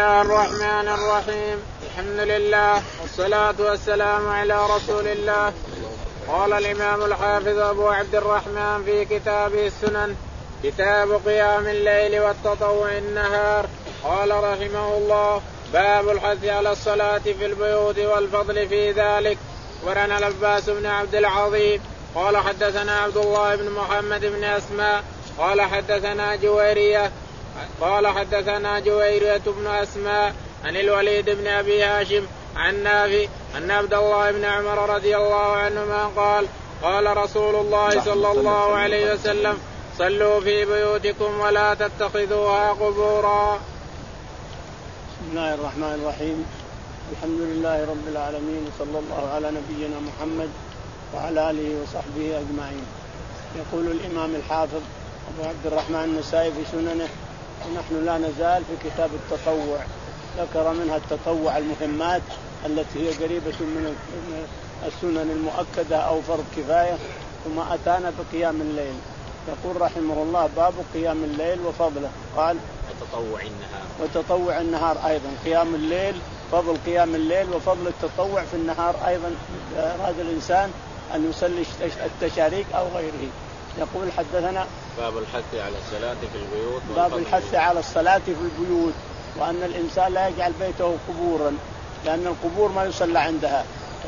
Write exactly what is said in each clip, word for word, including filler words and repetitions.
الله الرحمن الرحيم. الحمد لله والصلاة والسلام على رسول الله. قال الإمام الحافظ أبو عبد الرحمن في كتابه السنن كتاب قيام الليل والتطوع النهار قال رحمه الله باب الحث على الصلاة في البيوت والفضل في ذلك. ورنا العباس بن عبد العظيم قال حدثنا عبد الله بن محمد بن أسماء قال حدثنا جويرية قال حدثنا جويرية بن أسماء عن الوليد بن أبي هاشم عن نافع أن عبد الله بن عمر رضي الله عنهما قال قال رسول الله صلى الله عليه وسلم صلوا في بيوتكم ولا تتخذوها قبورا. بسم الله الرحمن الرحيم. الحمد لله رب العالمين صلى الله على نبينا محمد وعلى آله وصحبه أجمعين. يقول الإمام الحافظ أبو عبد الرحمن النسائي في سننه ونحن لا نزال في كتاب التطوع. ذكر منها التطوع المهمات التي هي قريبة من السنن المؤكدة أو فرض كفاية ثم أتانا بقيام الليل. يقول رحمه الله باب قيام الليل وفضله. قال وتطوع النهار وتطوع النهار أيضا قيام الليل فضل قيام الليل وفضل التطوع في النهار أيضا. أراد الإنسان أن يصلي التشاريك أو غيره. يقول حدثنا باب الحث على الصلاة في البيوت باب الحث على الصلاة في البيوت وأن الإنسان لا يجعل بيته قبورا لأن القبور ما يصلى عندها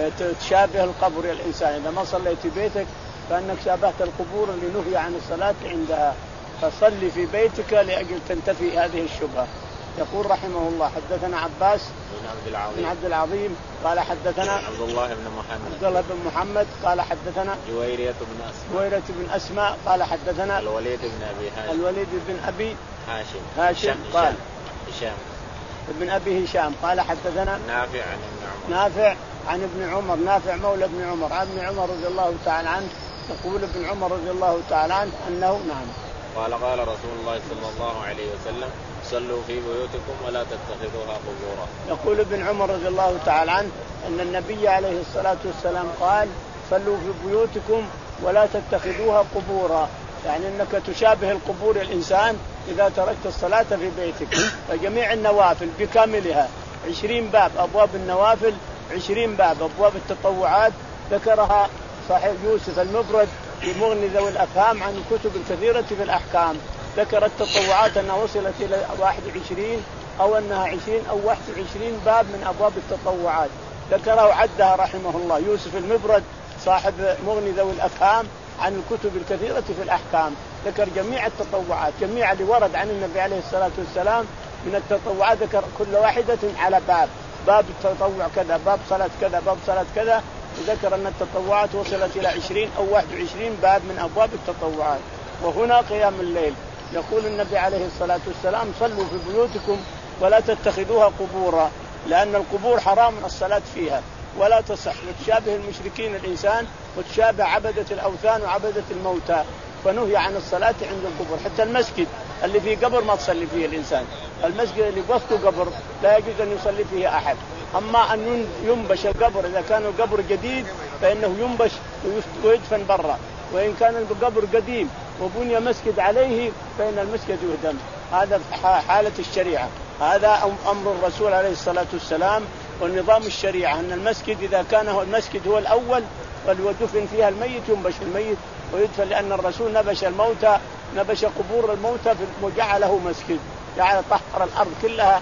تشابه القبر يا الإنسان. إذا ما صليت في بيتك فإنك شابهت القبور اللي نهي عن الصلاة عندها فصلي في بيتك لأجل تنتفي هذه الشبهة. يقول رحمه الله حدثنا عباس بن عبد العظيم, بن عبد العظيم قال حدثنا عبد الله بن محمد عبد الله بن محمد قال حدثنا جويرية بن أسماء جويرية بن أسماء قال حدثنا الوليد بن أبي هاشم الوليد بن أبي هاشم هاشم قال هشام ابن أبي هشام قال حدثنا نافع عن ابن عمر نافع عن ابن عمر نافع مولى ابن عمر عن ابن عمر رضي الله تعالى عنه. يقول ابن عمر رضي الله تعالى عنه أنه نعم قال قال رسول الله صلى الله عليه وسلم صلوا في بيوتكم ولا تتخذوها قبورا. يقول ابن عمر رضي الله تعالى عنه أن النبي عليه الصلاة والسلام قال صلوا في بيوتكم ولا تتخذوها قبورا يعني أنك تشابه القبور الإنسان إذا تركت الصلاة في بيتك. فجميع النوافل بكاملها عشرين باب أبواب النوافل عشرين باب أبواب التطوعات ذكرها صاحب يوسف المبرد في مغني ذوي الأفهام عن الكتب الكثيرة في الأحكام. ذكر التطوعات أنها وصلت إلى واحد وعشرين أو أنها عشرين أو واحد وعشرين باب من أبواب التطوعات ذكرها وعدها رحمه الله يوسف المبرد صاحب مغني ذوي الأفهام عن الكتب الكثيرة في الأحكام. ذكر جميع التطوعات جميع اللي ورد عن النبي عليه الصلاة والسلام من التطوعات ذكر كل واحدة على باب باب التطوع كذا باب صلاة كذا باب صلاة كذا. وذكر أن التطوعات وصلت إلى عشرين أو واحد وعشرين باب من أبواب التطوعات. وهنا قيام الليل يقول النبي عليه الصلاة والسلام صلوا في بيوتكم ولا تتخذوها قبورا لأن القبور حرام الصلاة فيها ولا تصح وتشابه المشركين الإنسان وتشابه عبدة الأوثان وعبدة الموتى فنهي عن الصلاة عند القبور. حتى المسجد اللي فيه قبر ما تصلي فيه الإنسان. المسجد اللي بوسطه قبر لا يجوز أن يصلي فيه أحد. أما أن ينبش القبر إذا كان القبر جديد فإنه ينبش ويدفن برا وإن كان القبر قديم وبني مسجد عليه فإن المسجد يهدم. هذا حالة الشريعة. هذا أمر الرسول عليه الصلاة والسلام والنظام الشريعة أن المسجد إذا كان هو المسجد هو الأول ودفن فيها الميت ينبش الميت ويدفن لأن الرسول نبش الموتى نبش قبور الموتى وجعله مسجد جعل طهر الأرض كلها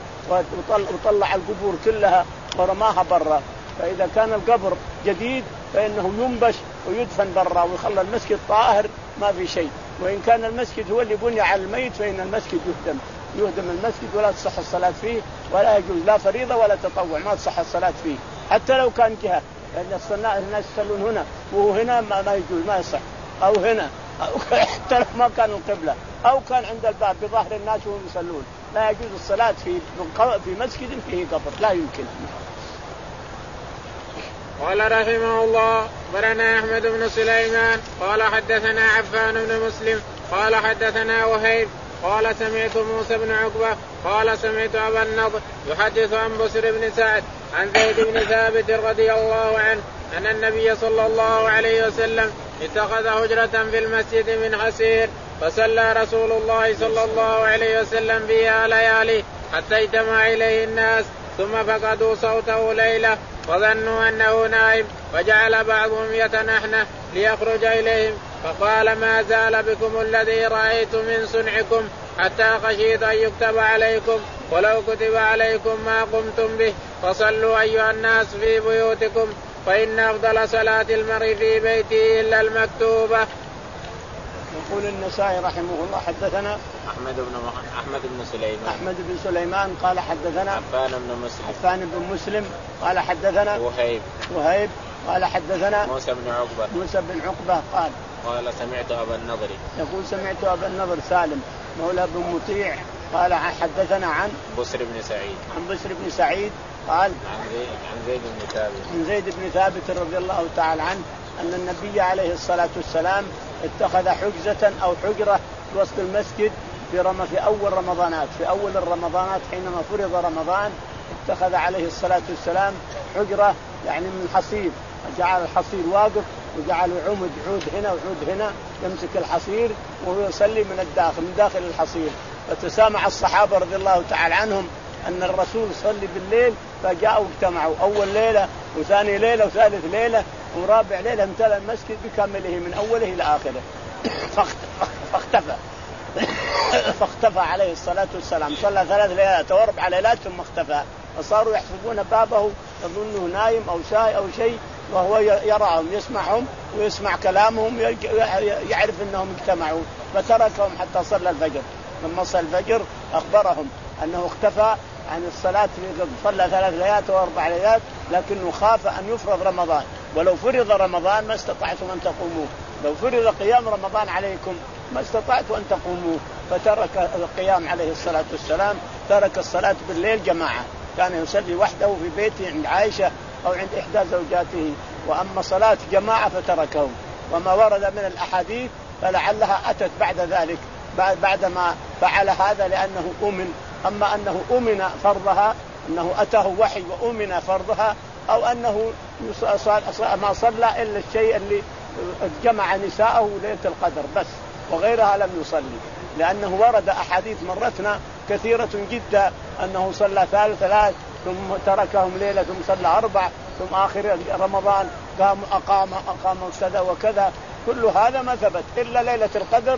وطلع القبور كلها ورماها برا. فإذا كان القبر جديد فإنه ينبش ويدفن برا ويخلى المسجد طاهر ما في شيء. وإن كان المسجد هو اللي بني على الميت فإن المسجد يهدم يهدم المسجد ولا تصح الصلاة فيه ولا يجوز لا فريضة ولا تطوع ما تصح الصلاة فيه حتى لو كان جهة لأن الناس يصلون هنا وهو هنا ما, ما يجوز ما يصح أو هنا أو حتى لو ما كان القبلة أو كان عند الباب بظهر الناس وهم يصلون لا يجوز الصلاة في في مسجد فيه قبر لا يمكن. قال رحمه الله برنا أحمد بن سليمان قال حدثنا عفان بن مسلم قال حدثنا وهيب قال سمعت موسى بن عقبة قال سمعت أبا النضر يحدث عن بسر بن سعد عن زيد بن ثابت رضي الله عنه أن النبي صلى الله عليه وسلم اتخذ هجرة في المسجد من حسير فصلى رسول الله صلى الله عليه وسلم فيها ليالي حتى اجتمع إليه الناس ثم فقدوا صوته ليلة وظنوا أنه نائم وجعل بعضهم يتنحنح ليخرج إليهم فقال ما زال بكم الذي رأيت من صنعكم حتى خشيت أن يكتب عليكم ولو كتب عليكم ما قمتم به فصلوا أيها الناس في بيوتكم فإن أفضل صلاة المرء في بيته إلا المكتوبة. يقول النسائي رحمه الله حدثنا أحمد بن أحمد بن سليمان أحمد بن سليمان قال حدثنا عفان بن مسلم عفان بن مسلم قال حدثنا وهيب وهيب قال حدثنا موسى بن عقبة موسى بن عقبة قال قال سمعت أبا النضر يقول سمعت أبا النضر سالم مولى بن مطيع قال حدثنا عن بسر بن سعيد عن بسر بن سعيد قال عن زيد, عن زيد بن ثابت عن زيد بن ثابت رضي الله تعالى عنه أن النبي عليه الصلاة والسلام اتخذ حجزة أو حجرة في وسط المسجد في رم في أول رمضانات في أول الرمضانات حينما فرض رمضان اتخذ عليه الصلاة والسلام حجرة يعني من حصير جعل الحصير واقف وجعل عمد عود هنا وعود هنا يمسك الحصير وهو يصلي من الداخل من داخل الحصير. فتسامع الصحابة رضي الله تعالى عنهم أن الرسول صلي بالليل فجاءوا اجتمعوا أول ليلة وثاني ليلة وثالث ليلة ورابع ليلة امتلأ المسجد بكامله من أوله إلى آخره. فاختفى فاختفى عليه الصلاة والسلام صلى ثلاث ليالات واربع ليلات ثم اختفى فصاروا يحسبون بابه يظنه نايم أو شاي أو شيء وهو يراهم يسمعهم ويسمع كلامهم يعرف أنهم اجتمعوا فتركهم حتى صلى الفجر. لما صلى الفجر أخبرهم أنه اختفى عن الصلاة صلى ثلاث ليالات واربع ليالات لكنه خاف أن يفرض رمضان ولو فرض رمضان ما استطعتم أن تقوموه لو فرض قيام رمضان عليكم ما استطعتوا أن تقوموه فترك القيام عليه الصلاة والسلام ترك الصلاة بالليل جماعة كان يصلي وحده في بيته عند عائشة أو عند إحدى زوجاته وأما صلاة جماعة فتركه. وما ورد من الأحاديث فلعلها أتت بعد ذلك بعدما فعل هذا لأنه أمن أما أنه أمن فرضها أنه أتاه وحي وأمن فرضها أو أنه ما صلى إلا الشيء اللي جمع نساءه ليلة القدر بس وغيرها لم يصلي لأنه ورد أحاديث مرتنا كثيرة جدا أنه صلى ثالث ثلاث ثم تركهم ليلة ثم صلى أربع ثم آخر رمضان قام أقام أقام كذا وكذا كل هذا ما ثبت إلا ليلة القدر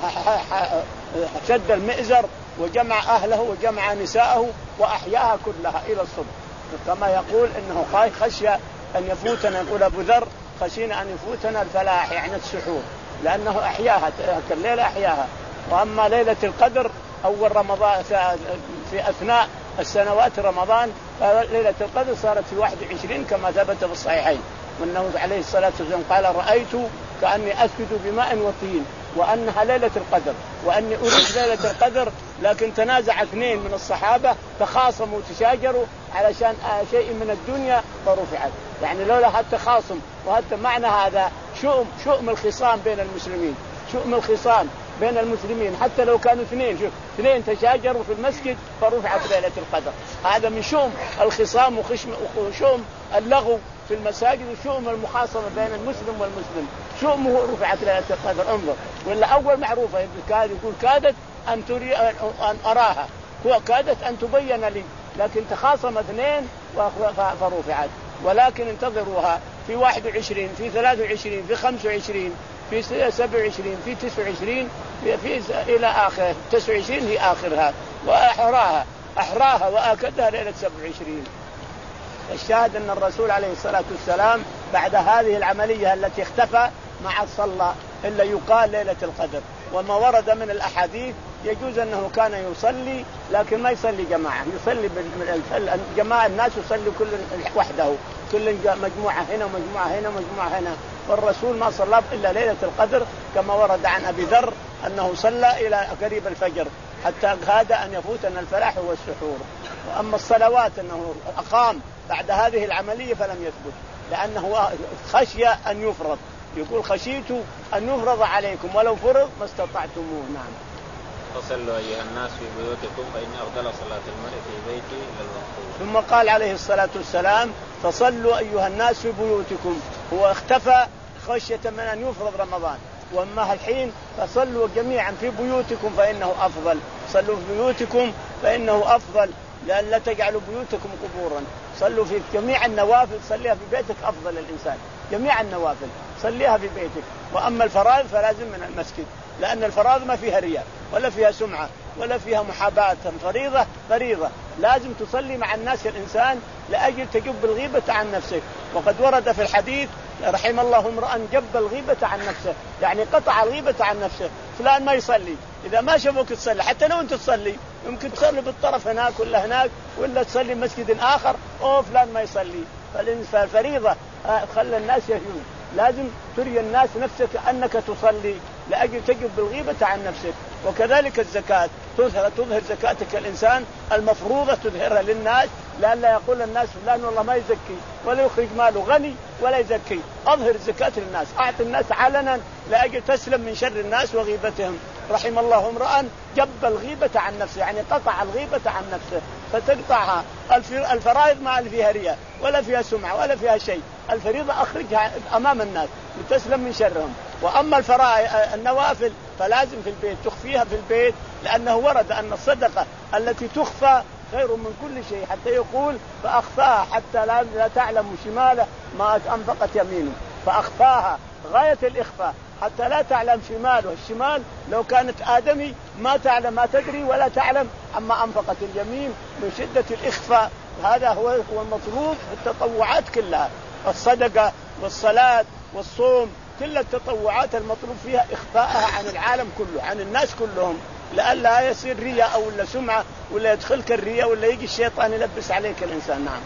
شد المئزر وجمع أهله وجمع نساءه وأحياها كلها إلى الصبح كما يقول إنه خشي أن يفوتنا يقول أبو ذر خشينا أن يفوتنا الفلاح يعني السحور لأنه أحياها الليلة أحياها. وأما ليلة القدر أول رمضان في أثناء السنوات رمضان ليلة القدر صارت في واحد وعشرين كما ثبت في الصحيحين وأنه عليه الصلاة والسلام قال رأيت كأني أسجد بماء وطين وأنها ليلة القدر وأني أريد ليلة القدر لكن تنازع اثنين من الصحابة تخاصموا وتشاجروا علشان شيء من الدنيا فرفعت يعني لولا حتى خاصم وحتى معنى هذا شؤم شؤم الخصام بين المسلمين شؤم الخصام بين المسلمين حتى لو كانوا اثنين شوف اثنين تشاجروا في المسجد فرفعت ليلة القدر هذا من شؤم الخصام وشؤم اللغو في المساجد وشؤم المخاصمة بين المسلم والمسلم شؤمه رفعت ليلة القدر انظر ولا أول معروفة كاد يقول كادت أن تري أن أراها كادت أن تبين لي لكن تخاصم اثنين فرفعت ولكن انتظروها في واحد وعشرين في ثلاث وعشرين في خمس وعشرين في سبع وعشرين في تسع وعشرين في, في إلى آخر تسع وعشرين هي آخرها وأحراها أحراها وآكدها ليلة سبع وعشرين. الشاهد أن الرسول عليه الصلاة والسلام بعد هذه العملية التي اختفى ما صلى إلا يقال ليلة القدر. وما ورد من الأحاديث يجوز أنه كان يصلي لكن ما يصلي جماعة يصلي بالجماعة الناس يصلي كل وحده كل مجموعة هنا ومجموعة هنا ومجموعة هنا والرسول ما صلى إلا ليلة القدر كما ورد عن أبي ذر أنه صلى إلى قريب الفجر حتى كاد أن يفوتنا الفلاح والسحور. وأما الصلوات أنه أقام بعد هذه العملية فلم يثبت لأنه خشي أن يفرض يقول خشيت أن يفرض عليكم ولو فرض ما استطعتموه. نعم. فصلوا أيها الناس في بيوتكم فإن أفضل صلاة المرء في بيته إلى المقصود. ثم قال عليه الصلاة والسلام فصلوا أيها الناس في بيوتكم هو اختفى خشية من أن يفرض رمضان وأما الحين فصلوا جميعا في بيوتكم فإنه أفضل صلوا في بيوتكم فإنه أفضل، لأن لا تجعلوا بيوتكم قبورا. صلوا في جميع النوافل صليها في بيتك أفضل الإنسان، جميع النوافل صليها في بيتك. وأما الفرائض فلازم من المسجد، لأن الفرائض ما فيها رياء ولا فيها سمعة ولا فيها محاباة. فريضة فريضة لازم تصلي مع الناس الإنسان لأجل تجب الغيبة عن نفسك. وقد ورد في الحديث رحم الله امرأ جب الغيبة عن نفسه، يعني قطع الغيبة عن نفسه. فلان ما يصلي، إذا ما شافوك تصلي حتى لو أنت تصلي يمكن تصلي بالطرف هناك ولا هناك ولا تصلي مسجد آخر، أو فلان ما يصلي. فالفريضة خلى الناس يهون، لازم تري الناس نفسك أنك تصلي لأجل تجب بالغيبة عن نفسك. وكذلك الزكاة تظهر, تظهر زكاتك الإنسان المفروضة تظهرها للناس، لألا يقول الناس فلان والله ما يزكي ولا يخرج ماله غني ولا يزكي. أظهر الزكاة للناس، أعطي الناس علنا لأجل تسلم من شر الناس وغيبتهم. رحم الله امرأ جب الغيبة عن نفسه، يعني قطع الغيبة عن نفسه فتقطعها. الفرائض ما فيها رياء ولا فيها سمعة ولا فيها شيء، الفريضة أخرجها أمام الناس لتسلم من شرهم. وأما الفرائض النوافل فلازم في البيت تخفيها في البيت، لأنه ورد أن الصدقة التي تخفى خير من كل شيء، حتى يقول فأخفاها حتى لا تعلم شماله ما أنفقت يمينه، فأخفاها غاية الإخفاء حتى لا تعلم شماله. الشمال لو كانت آدمي ما تعلم ما تدري ولا تعلم عما أنفقت اليمين من شدة الإخفاء. هذا هو هو المطلوب في التطوعات كلها، الصدقة والصلاة والصوم، كل التطوعات المطلوب فيها إخفاءها عن العالم كله، عن الناس كلهم، لألا يصير رياء أو ولا سمعة ولا يدخلك الرياء ولا يجي الشيطان يلبس عليك الإنسان. نعم.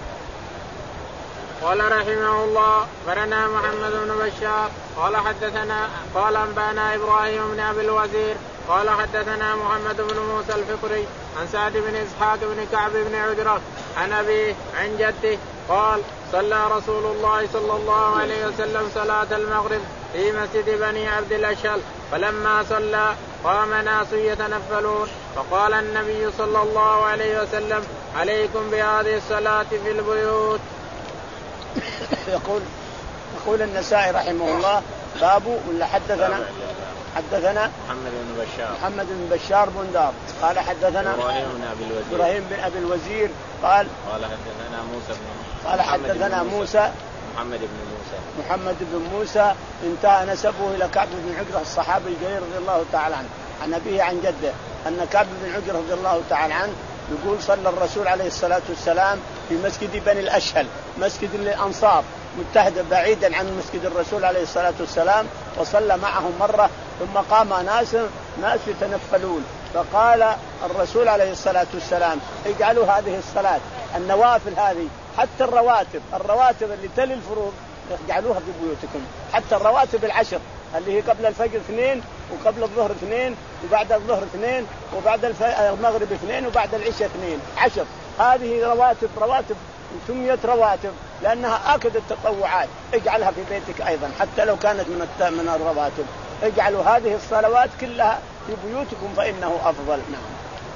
قال رحمه الله برنا محمد بن بشار قال حدثنا قال أنبانا إبراهيم بن أبي الوزير قال حدثنا محمد بن موسى الفقري عن سعد بن إسحاق بن كعب بن عجرة عن أبيه عن جده قال صلى رسول الله صلى الله عليه وسلم صلاة المغرب في مسجد بني عبد الأشهل، فلما صلى قام ناس يتنفلون، فقال النبي صلى الله عليه وسلم عليكم بهذه الصلاة في البيوت. يقول يقول النسائي رحمه الله باب ولا حدثنا حدثنا محمد بن بشار محمد بن بشار بن دار قال حدثنا إبراهيم بن أبي الوزير إبراهيم بن أبي الوزير قال قال حدثنا موسى بن قال حدثنا موسى محمد بن موسى محمد بن موسى انتهى نسبه إلى كعب بن عجرة الصحابي الجليل رضي الله تعالى عنه عن أبيه عن جده أن كعب بن عجرة رضي الله تعالى عنه يقول صلى الرسول عليه الصلاة والسلام في مسجد بني الأشهل، مسجد للأنصار متحدة بعيدا عن مسجد الرسول عليه الصلاة والسلام، وصلى معهم مرة ثم قام ناس ناس يتنفلون، فقال الرسول عليه الصلاة والسلام اجعلوا هذه الصلاة النوافل هذه حتى الرواتب الرواتب اللي تلي الفروض اجعلوها في بيوتكم، حتى الرواتب العشر اللي هي قبل الفجر اثنين وقبل الظهر اثنين وبعد الظهر اثنين وبعد المغرب اثنين وبعد العشاء اثنين، عشر. هذه رواتب رواتب سميت رواتب لأنها آكد التطوعات، اجعلها في بيتك أيضا حتى لو كانت من من الرواتب. اجعلوا هذه الصلوات كلها في بيوتكم فإنه أفضل. نعم.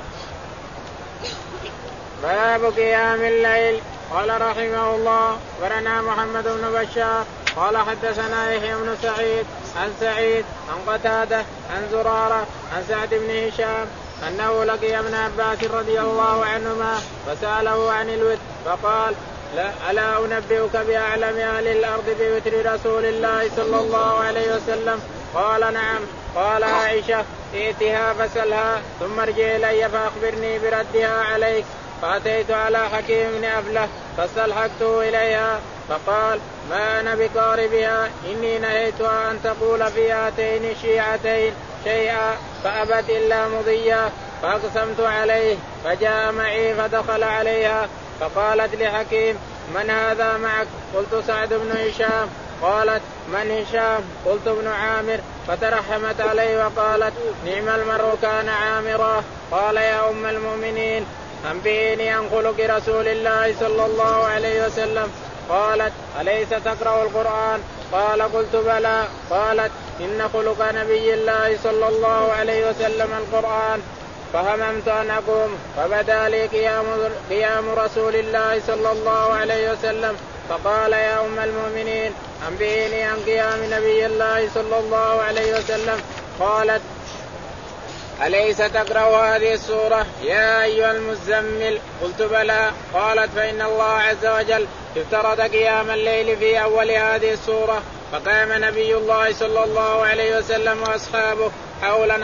باب قيام الليل. قال رحمه الله ورنا محمد بن بشار قال حدثنا يحيى بن سعيد عن سعيد عن قتادة عن زرارة عن سعد بن هشام أنه لقي ابن عباس رضي الله عنهما فسأله عن الوتر فقال لا ألا أنبئك بأعلم أهل الأرض بوتر رسول الله صلى الله عليه وسلم؟ قال نعم. قال عائشة ائتها فسلها ثم ارجع إلي فأخبرني بردها عليك. فأتيت على حكيم بن أفلة فاستلحقته إليها فقال ما أنا بقاربها إني نهيتها أن تقول في هاتين الشيعتين شيئا فأبت إلا مضيا، فأقسمت عليه فجاء معي فدخل عليها فقالت لحكيم من هذا معك؟ قلت سعد بن هشام. قالت من هشام؟ قلت ابن عامر. فترحمت عليه وقالت نعم المرء كان عامرا. قال يا أم المؤمنين أنبئيني عن خلق رسول الله صلى الله عليه وسلم. قالت أليس تقرأ القرآن؟ قال قلت بلى. قالت إن خلق نبي الله صلى الله عليه وسلم القرآن. فهممت أن أقوم فبدا لي قيام, قيام رسول الله صلى الله عليه وسلم فقال يا أم المؤمنين أنبئيني عن قيام نبي الله صلى الله عليه وسلم. قالت أليس تقرأ هذه السورة يا أيها المزمل؟ قلت بلى. قالت فإن الله عز وجل افترض قيام الليل في أول هذه السورة، فقام نبي الله صلى الله عليه وسلم وأصحابه حولا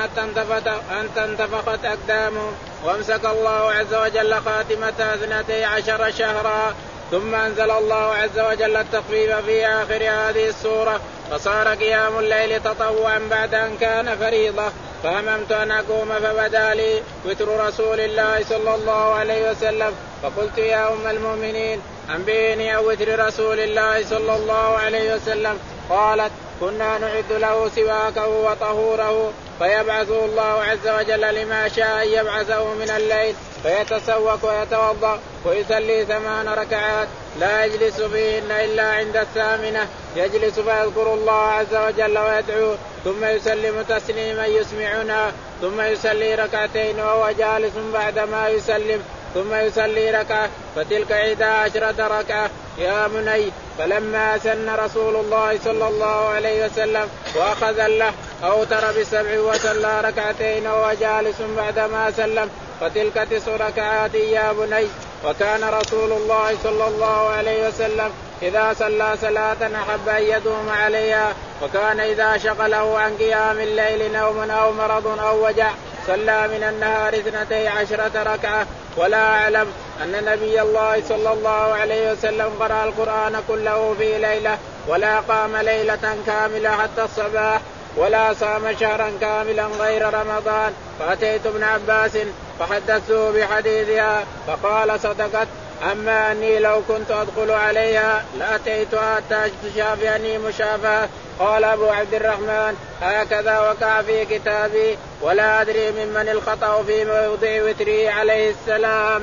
أن تنتفخت أقدامهم، وامسك الله عز وجل خاتمتها اثنتي عشر شهرا، ثم أنزل الله عز وجل التخفيف في آخر هذه السورة، فصار قيام الليل تطوعا بعد أن كان فريضة. فهممت أن أقوم فبدا لي وتر رسول الله صلى الله عليه وسلم، فقلت يا أم المؤمنين أنبئني عن وتر رسول الله صلى الله عليه وسلم. قالت كنا نعد له سواكه وطهوره، فيبعثه الله عز وجل لما شاء أن يبعثه من الليل، فيتسوق ويتوضأ ويصلي ثمان ركعات لا يجلس فيهن إلا عند الثامنة، يجلس فيذكر الله عز وجل ويدعوه، ثم يسلم تسليما يسمعنا، ثم يصلي ركعتين وهو جالس بعدما يسلم، ثم يصلي ركعة، فتلك إحدى عشرة ركعة يا بني. فلما سن رسول الله صلى الله عليه وسلم وأخذ له أوتر بسبع وصلى ركعتين وهو جالس بعدما سلم، فتلك تسع ركعات يا بني. وكان رسول الله صلى الله عليه وسلم إذا صلى صلاة أحب أن يدوم عليها، وكان إذا شغله عن قيام الليل نوم أو مرض أو وجع صلى من النهار اثنتي عشرة ركعة. ولا أعلم أن نبي الله صلى الله عليه وسلم قرأ القرآن كله في ليلة، ولا قام ليلة كاملة حتى الصباح، ولا صام شهرا كاملا غير رمضان. فأتيت ابن عباس فحدثته بحديثها فقال صدقت، أما أني لو كنت أدخل عليها لأتيتها حتى تشافعني مشافاة. قال أبو عبد الرحمن هكذا وقع في كتابي، ولا أدري ممن الخطأ في موضع وتره عليه السلام.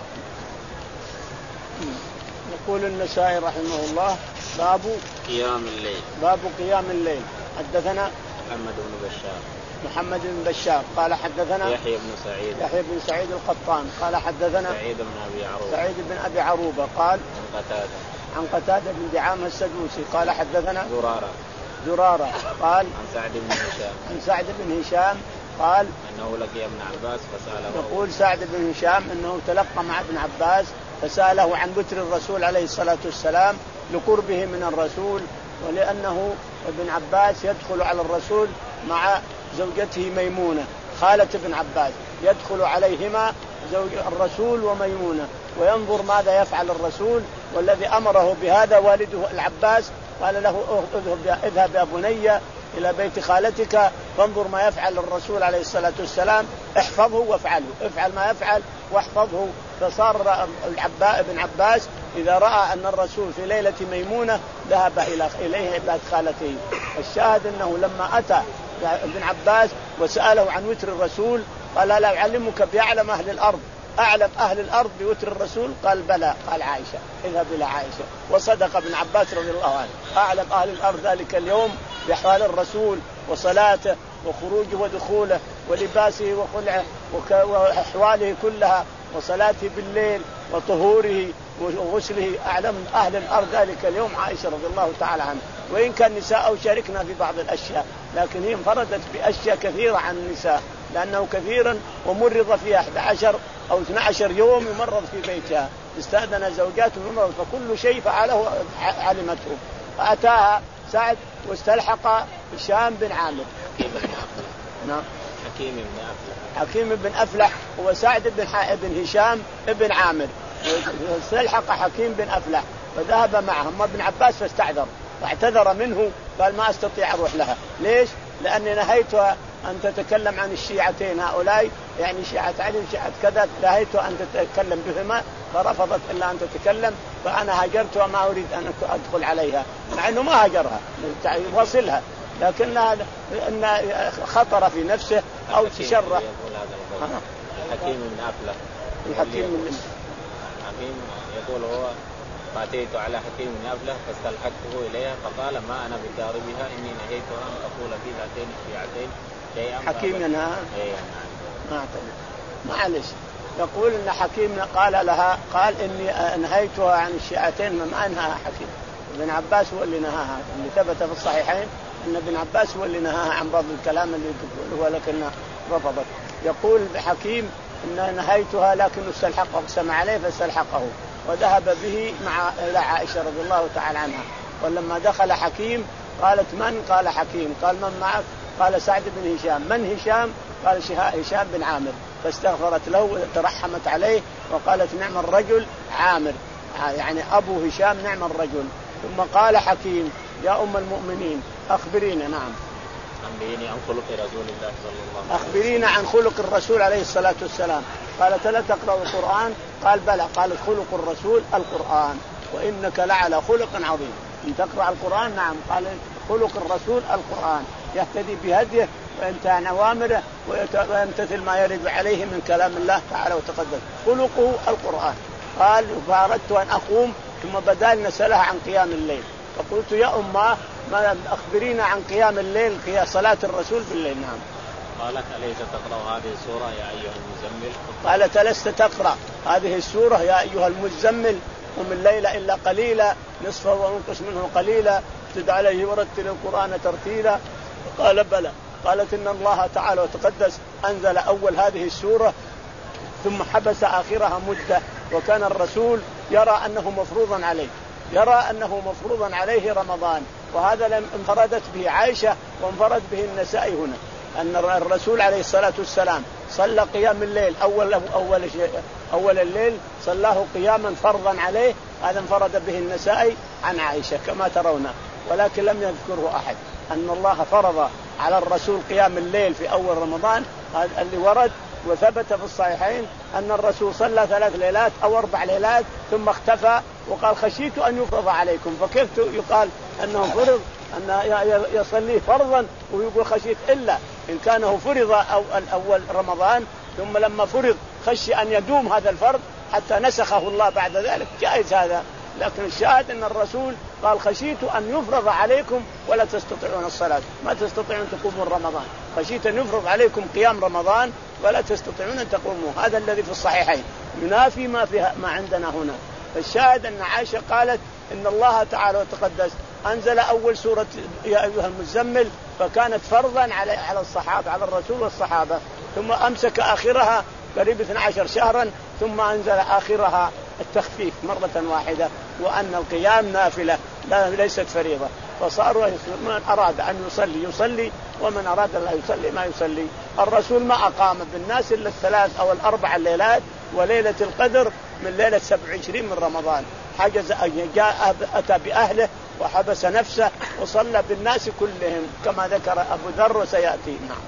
يقول النسائي رحمه الله باب قيام الليل. باب قيام الليل. حدثنا محمد بن بشار محمد بن بشار قال حدثنا يحيى بن سعيد يحيى بن سعيد القطان قال حدثنا سعيد بن أبي عروبة سعيد بن أبي عروبة قال عن قتادة عن قتادة بن دعامة السدوسي قال حدثنا زرارة زرارة قال عن سعد بن هشام عن سعد بن هشام قال أنه لقي ابن عباس فسأله. يقول سعد بن هشام أنه تلقى مع ابن عباس فسأله عن وتر الرسول عليه الصلاة والسلام لقربه من الرسول، ولأنه ابن عباس يدخل على الرسول مع زوجته ميمونة خالة ابن عباس، يدخل عليهما زوج الرسول وميمونة وينظر ماذا يفعل الرسول، والذي أمره بهذا والده العباس قال له اذهب يا بني إلى بيت خالتك فانظر ما يفعل الرسول عليه الصلاة والسلام، احفظه وافعله، افعل ما يفعل واحفظه. فصار العباء ابن عباس إذا رأى أن الرسول في ليلة ميمونة ذهب إليه بيت خالته. الشاهد أنه لما أتى ابن عباس وسأله عن وتر الرسول قال لا أعلمك بأعلم أهل الأرض، أعلم أهل الأرض بوتر الرسول؟ قال بلى. قال عائشة، اذهب إلى عائشة. وصدق ابن عباس رضي الله عنه، أعلم أهل الأرض ذلك اليوم بأحوال الرسول وصلاته وخروجه ودخوله ولباسه وخلعه وأحواله كلها وصلاته بالليل وطهوره وغسله، أعلم أهل الأرض ذلك اليوم عائشة رضي الله تعالى عنها. وإن كان النساء شاركنا في بعض الأشياء، لكن هي انفردت بأشياء كثيرة عن النساء، لأنه كثيرا ومرض فيها أحد عشر أو اثني عشر يوم يمرض في بيتها، استأذن زوجاته يمرض، فكل شيء فعله علمته. فأتاها سعد واستلحق هشام بن عامر. نعم حكيم بن أفلح. حكيم بن أفلح هو سعد بن بن هشام بن عامر، استلحق حكيم بن أفلح فذهب معهم ابن عباس فاستعذر فاعتذر منه، قال ما أستطيع أروح لها. ليش؟ لأني نهيتها أن تتكلم عن الشيعتين هؤلاء، يعني شيعة علي وشيعة كذا، نهيتها أن تتكلم بهما فرفضت إلا أن تتكلم، فأنا هاجرتها ما أريد أن أدخل عليها، مع أنه ما هاجرها وصلها، لكنها إن خطر في نفسه أو تشرح. حكيم بن أفلح. الحكيم من حكيم يقول هو فأتيت على حكيم بن أفلح فاستلحقته إليها فقال ما أنا بضاربها إني نهيتها أن أقول في ذاتين الشيعتين شيئا. حكيم منها إيه ما أعتقد معلش. يقول إن حكيم قال لها قال إني نهيتها عن الشيعتين، ما أنهاها حكيم. ابن عباس هو اللي نهاها، اللي ثبت في الصحيحين أن ابن عباس هو اللي نهاها عن بعض الكلام اللي تقوله، ولكن رفضت. يقول حكيم إن نهيتها لكن استلحق أقسم عليه فاستلحقه وذهب به مع إلى عائشة رضي الله تعالى عنها. ولما دخل حكيم قالت من؟ قال حكيم. قال من معك؟ قال سعد بن هشام. من هشام؟ قال هشام بن عامر. فاستغفرت له وترحمت عليه وقالت نعم الرجل عامر، يعني أبو هشام نعم الرجل. ثم قال حكيم يا أم المؤمنين أخبرينا. نعم أخبريني عن خلق رسول الله صلى الله عليه وسلم. أخبرينا عن خلق الرسول عليه الصلاة والسلام. قالت لا تقرأ القرآن؟ قال بلى. قالت خلق الرسول القرآن وإنك لعلى خلق عظيم. إن تقرأ القرآن؟ نعم. قال خلق الرسول القرآن، يهتدي بهديه وينتهي عن أوامره ويمتثل ما يرد عليه من كلام الله تعالى وتقدس. خلقه القرآن. قال فأردت أن أقوم ثم بدأ نسألها عن قيام الليل فقلت يا أمه ما أخبرينا عن قيام الليل في صلاة الرسول بالليل. نعم. قالت أليس تقرأ هذه السورة يا أيها المزمل؟ قالت ألست تقرأ هذه السورة يا أيها المزمل قم الليل إلا قليلا نصفه وانقص منه قليلا زد عليه ورتل القرآن ترتيلا. قال بلى. قالت إن الله تعالى وتقدس أنزل أول هذه السورة ثم حبس آخرها مدة، وكان الرسول يرى أنه مفروضا عليه يرى أنه مفروضا عليه رمضان، وهذا لم انفردت به عائشة وانفرد به النسائي هنا أن الرسول عليه الصلاة والسلام صلى قيام الليل أول أول شيء أول الليل صلاه قياما فرضا عليه، هذا انفرد به النسائي عن عائشة كما ترون، ولكن لم يذكره أحد أن الله فرض على الرسول قيام الليل في أول رمضان. هذا اللي ورد وثبت في الصحيحين أن الرسول صلى ثلاث ليلات أو أربع ليلات ثم اختفى وقال خشيت أن يفرض عليكم. فكيف يقال أنه فرض أن يصلي فرضا ويقول خشيت؟ إلا إن كانه فرض أو أول رمضان ثم لما فرض خشي أن يدوم هذا الفرض حتى نسخه الله بعد ذلك جائز هذا. لكن الشاهد أن الرسول قال خشيت أن يفرض عليكم ولا تستطيعون الصلاة، ما تستطيعون تقوموا رمضان، خشيت أن يفرض عليكم قيام رمضان ولا تستطيعون أن تقوموا. هذا الذي في الصحيحين ينافي ما فيها ما عندنا هنا. فالشاهد أن عائشة قالت إن الله تعالى وتقدس أنزل أول سورة يا أيها المزمل فكانت فرضا على على الصحابة على الرسول والصحابة، ثم أمسك آخرها قريب اثنا عشر شهرا ثم أنزل آخرها التخفيف مرة واحدة وأن القيام نافلة لا ليست فريضة. فصاروا من أراد أن يصلي يصلي ومن أراد لا يصلي ما يصلي. الرسول ما أقام بالناس إلا الثلاث أو الأربع الليلات وليلة القدر من ليلة سبع وعشرين من رمضان، حجز جاء أتى بأهله وحبس نفسه وصلى بالناس كلهم كما ذكر أبو ذر وسيأتي. نعم.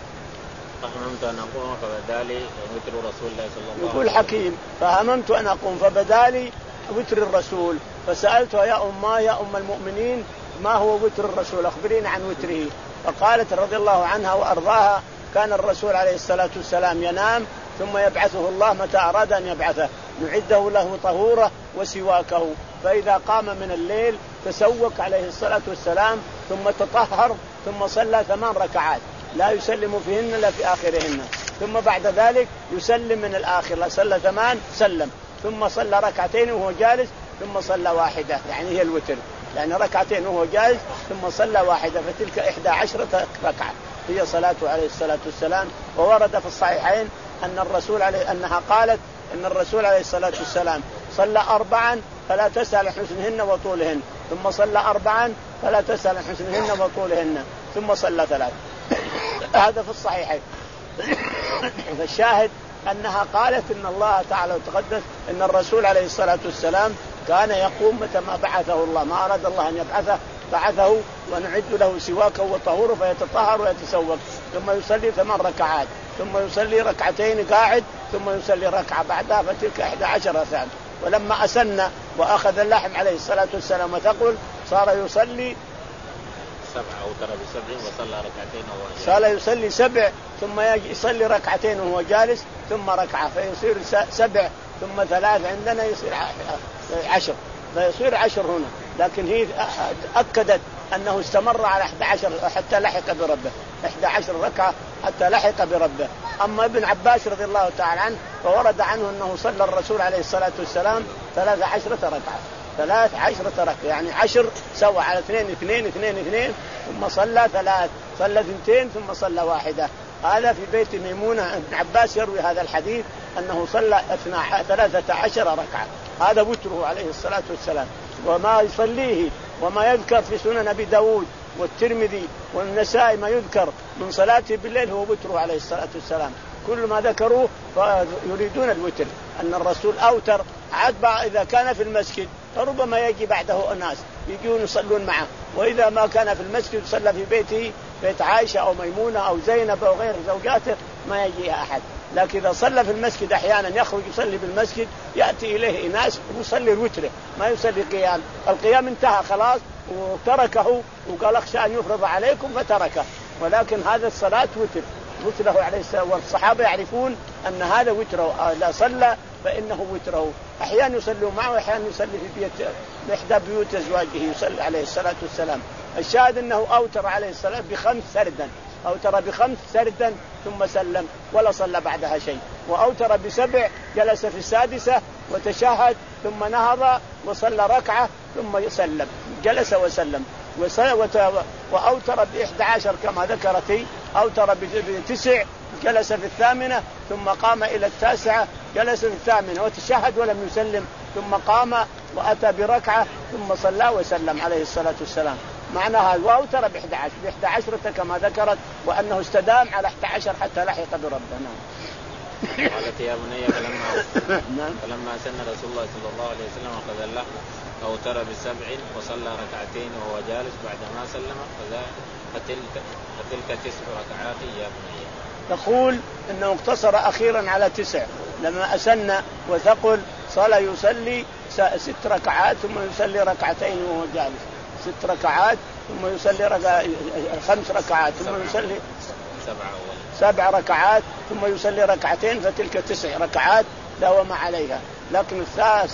فهممت أن أقوم فبدالي وتر رسول الله صلى الله عليه وسلم. يقول حكيم فهممت أن أقوم فبدالي وتر الرسول فسألتها يا أمه يا أم المؤمنين ما هو وتر الرسول أخبرين عن وتره. فقالت رضي الله عنها وأرضاها كان الرسول عليه الصلاة والسلام ينام ثم يبعثه الله متى أراد أن يبعثه نعده له طهوره وسواكه، فإذا قام من الليل تسوك عليه الصلاة والسلام ثم تطهر ثم صلى ثمان ركعات لا يسلم فيهن لا في آخرهن، ثم بعد ذلك يسلم من الآخر لا صلى ثمان سلم ثم صلى ركعتين وهو جالس ثم صلى واحدة يعني هي الوتر يعني ركعتين وهو جالس ثم صلى واحدة فتلك إحدى عشرة ركعة هي صلاته عليه الصلاة والسلام. وورد في الصحيحين أن الرسول عليه أنها قالت أن الرسول عليه الصلاة والسلام صلى أربعا فلا تسأل حسنهن وطولهن ثم صلى أربعا فلا تسأل حسنهن وطولهن ثم صلى ثلاث. هذا في الصحيحين. فالشاهد أنها قالت إن الله تعالى وتقدس إن الرسول عليه الصلاة والسلام كان يقوم متى ما بعثه الله ما أراد الله أن يبعثه بعثه ونعد له سواكه وطهوره فيتطهر ويتسوق ثم يصلي ثمان ركعات ثم يصلي ركعتين قاعد ثم يصلي ركعة بعدها فتلك إحدى عشرة ساعة. ولما أسن وأخذ اللحم عليه الصلاة والسلام وتقول صار يصلي سبعة أو ترى بسبع وصلى ركعتين وهو جالس. صار يصلي سبع ثم يصلي ركعتين وهو جالس ثم ركعة فيصير سبع ثم ثلاث عندنا يصير عشر فيصير عشر هنا. لكن هي أكدت أنه استمر على أحد عشر حتى لحق بربه أحد عشر ركعة حتى لحق بربه. أما ابن عباس رضي الله تعالى عنه فورد عنه أنه صلى الرسول عليه الصلاة والسلام ثلاث عشرة ركعة ثلاث عشرة ركعة يعني عشر سوى على اثنين اثنين اثنين اثنين ثم صلى ثلاث صلى اثنتين ثم صلى واحدة هذا في بيت ميمونة. ابن عباس يروي هذا الحديث أنه صلى ثلاثة عشر ركعة، هذا وتره عليه الصلاة والسلام. وما يصليه وما يذكر في سنن أبي داود والترمذي والنسائي ما يذكر من صلاته بالليل هو وتره عليه الصلاة والسلام. كل ما ذكروه يريدون الوتر، أن الرسول أوتر عاد إذا كان في المسجد فربما يجي بعده الناس يجون يصلون معه، وإذا ما كان في المسجد صلى في بيته بيت عائشة أو ميمونة أو زينب أو غير زوجاته ما يجي أحد. لكن إذا صلى في المسجد أحيانا يخرج يصلي في المسجد يأتي إليه ناس ويصلي الوتر ما يصلي قيام. القيام انتهى خلاص وتركه وقال أخشى أن يفرض عليكم فتركه، ولكن هذا الصلاة وتر وتره عليه السلام. والصحابة يعرفون أن هذا وتره، لا صلى فإنه وتره. أحيانا يصلوا معه وأحيانا يصلي في بيت إحدى بيوت أزواجه يصلي عليه الصلاة والسلام. الشاهد أنه أوتر عليه الصلاة بخمس سردا، أوتر بخمس سردا ثم سلم ولا صلى بعدها شيء. وأوتر بسبع جلس في السادسة وتشهد ثم نهض وصلى ركعة ثم يسلم جلس وسلم. وأوتر بإحدى عشر كما ذكرتي، أوتر بتسع جلس في الثامنة ثم قام إلى التاسعة جلس في الثامنة وتشهد ولم يسلم ثم قام وأتى بركعة ثم صلى وسلم عليه الصلاة والسلام. معناها وأوتر بإحدى عشر بإحدى عشرة كما ذكرت، وأنه استدام على إحدى عشر حتى لحق بربنا. قالت يا بني فلما فلما سن رسول الله صلى الله عليه وسلم أخذ اللحم أوتر بسبع وصلى ركعتين وهو جالس بعدما سلم فتلك فتلك تسع ركعات يا بني. تقول إنه اقتصر أخيرا على تسع لما أسن وثقل صلى يصلي ست ركعات ثم يصلي ركعتين وهو جالس، ست ركعات ثم يصلي ركع... خمس ركعات ثم يصلي سبع ركعات ثم يصلي ركعتين فتلك تسع ركعات داوم عليها. لكن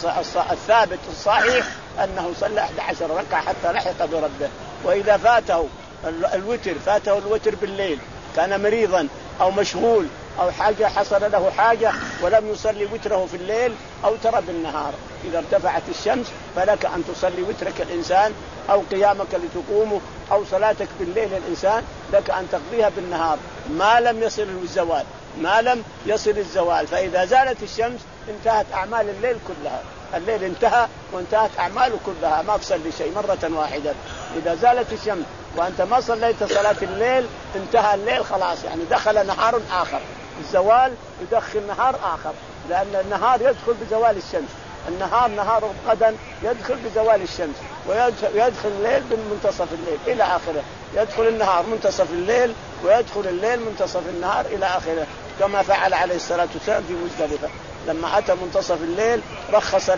الثابت الصحيح أنه صلى أحد عشر ركعة حتى لحق بربه. وإذا فاته الوتر فاته الوتر بالليل كان مريضا أو مشغول أو حاجة حصل له حاجة ولم يصلي وتره في الليل أو ترى بالنهار، إذا ارتفعت الشمس فلك أن تصلي وترك الإنسان أو قيامك لتقومه أو صلاتك بالليل الإنسان لك أن تقضيها بالنهار ما لم يصل الزوال ما لم يصل الزوال. فإذا زالت الشمس انتهت أعمال الليل كلها، الليل انتهى وانتهت أعماله كلها ما تصلي شيء مرة واحدة. إذا زالت الشمس وأنت ما صليت صلاة الليل انتهى الليل خلاص، يعني دخل نهار آخر. الزوال يدخل نهار آخر لأن النهار يدخل بزوال الشمس، النهار نهار غدا يدخل بزوال الشمس ويدخل الليل بمنتصف الليل إلى آخره. يدخل النهار منتصف الليل ويدخل الليل منتصف النهار إلى آخره، كما فعل عليه الصلاة والسلام في مزدلفة لما أتى منتصف الليل رخص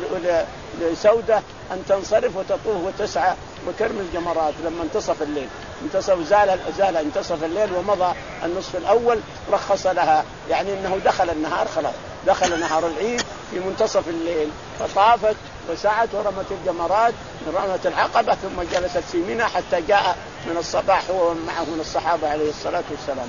لسودة أن تنصرف وتطوف وتسعى وترمي الجمرات. لما انتصف الليل انتصف زال زال انتصف الليل ومضى النصف الأول رخص لها، يعني أنه دخل النهار خلاص، دخل نهار العيد في منتصف الليل فطافت وسعت ورمت الجمرات من رمة العقبة ثم جلست في منى حتى جاء من الصباح هو معه من الصحابة عليه الصلاة والسلام.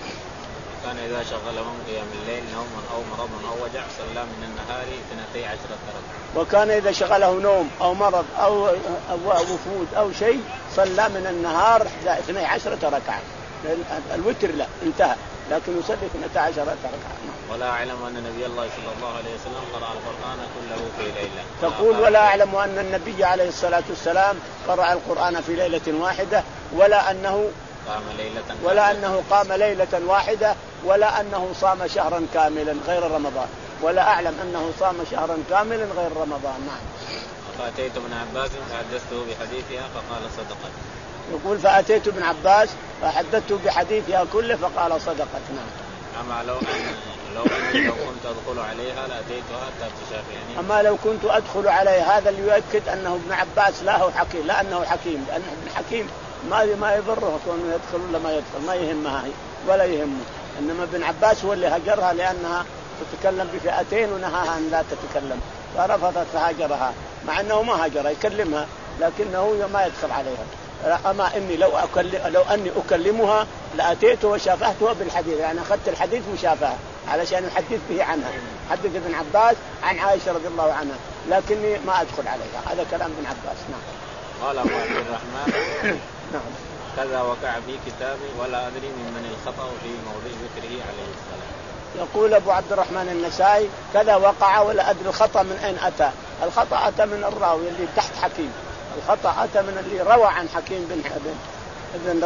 كان إذا شغلهم قيام الليل نوم أو مرض أو وجع صلى من النهار اثنتي عشرة ركعة. وكان إذا شغله نوم أو مرض أو وفود أو شيء صلى من النهار اثنتي عشرة ركعة. الوتر لا انتهى، لكن يصلي اثنتي عشرة ركعة. ولا أعلم أن نبي الله صلى الله عليه وسلم قرأ القرآن كله في ليلة. تقول ولا أعلم أن النبي عليه الصلاة والسلام قرأ القرآن في ليلة واحدة ولا أنه قام ليلة ولا أنه قام ليلة واحدة ولا أنه صام شهرا كاملا غير رمضان، ولا أعلم أنه صام شهرا كاملا غير رمضان. نعم. فأتيت ابن عباس فحدثته بحديثها فقال صدقت. يقول فأتيت ابن عباس فحدثته بحديثها كله فقال صدقت. نعم. أما لو لو لو كنت أدخل عليها لأتيتها حتى تشافعني. أما لو كنت أدخل عليها هذا اللي يؤكد أنه ابن عباس لا هو حكيم، لا أنه حكيم، لأن ابن حكيم ما ما يضره كونه يدخل ولا ما يدخل ما يهمها ولا يهمه. إنما ابن عباس هو اللي هجرها لأنها تتكلم بفئتين ونهاها أن لا تتكلم فرفضت فهاجرها، مع أنه ما هاجرها يكلمها لكنه ما يدخل عليها. أما إني لو أكلم لو أني أكلمها لأتيته وشافهتها بالحديث، يعني أخذت الحديث مشافهة علشان يحدث به عنها، حدث ابن عباس عن عائشة رضي الله عنها، لكني ما أدخل عليها. هذا كلام ابن عباس. نعم. قال أبو عبد الرحمن نعم كذا وقع في كتابي ولا أدري ممن الخطأ في موضع ذكره عليه السلام. يقول أبو عبد الرحمن النسائي كذا وقع ولا أدري الخطأ من أين أتى. الخطأ أتى من الراوي اللي تحت حكيم، الخطأ أتى من اللي روى عن حكيم بن ابن ابن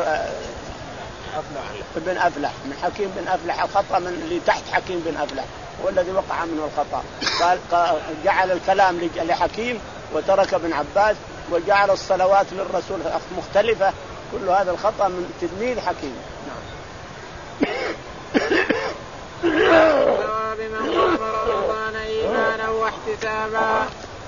ابن أفلح، من حكيم بن أفلح. الخطأ من اللي تحت حكيم بن أفلح هو الذي وقع منه الخطأ. قال جعل الكلام لحكيم وترك ابن عباس، وجعل الصلوات للرسول مختلفة. كل هذا الخطأ من تلميذ حكيم. نعم. بمن قام رمضان إيمانا واحتسابا.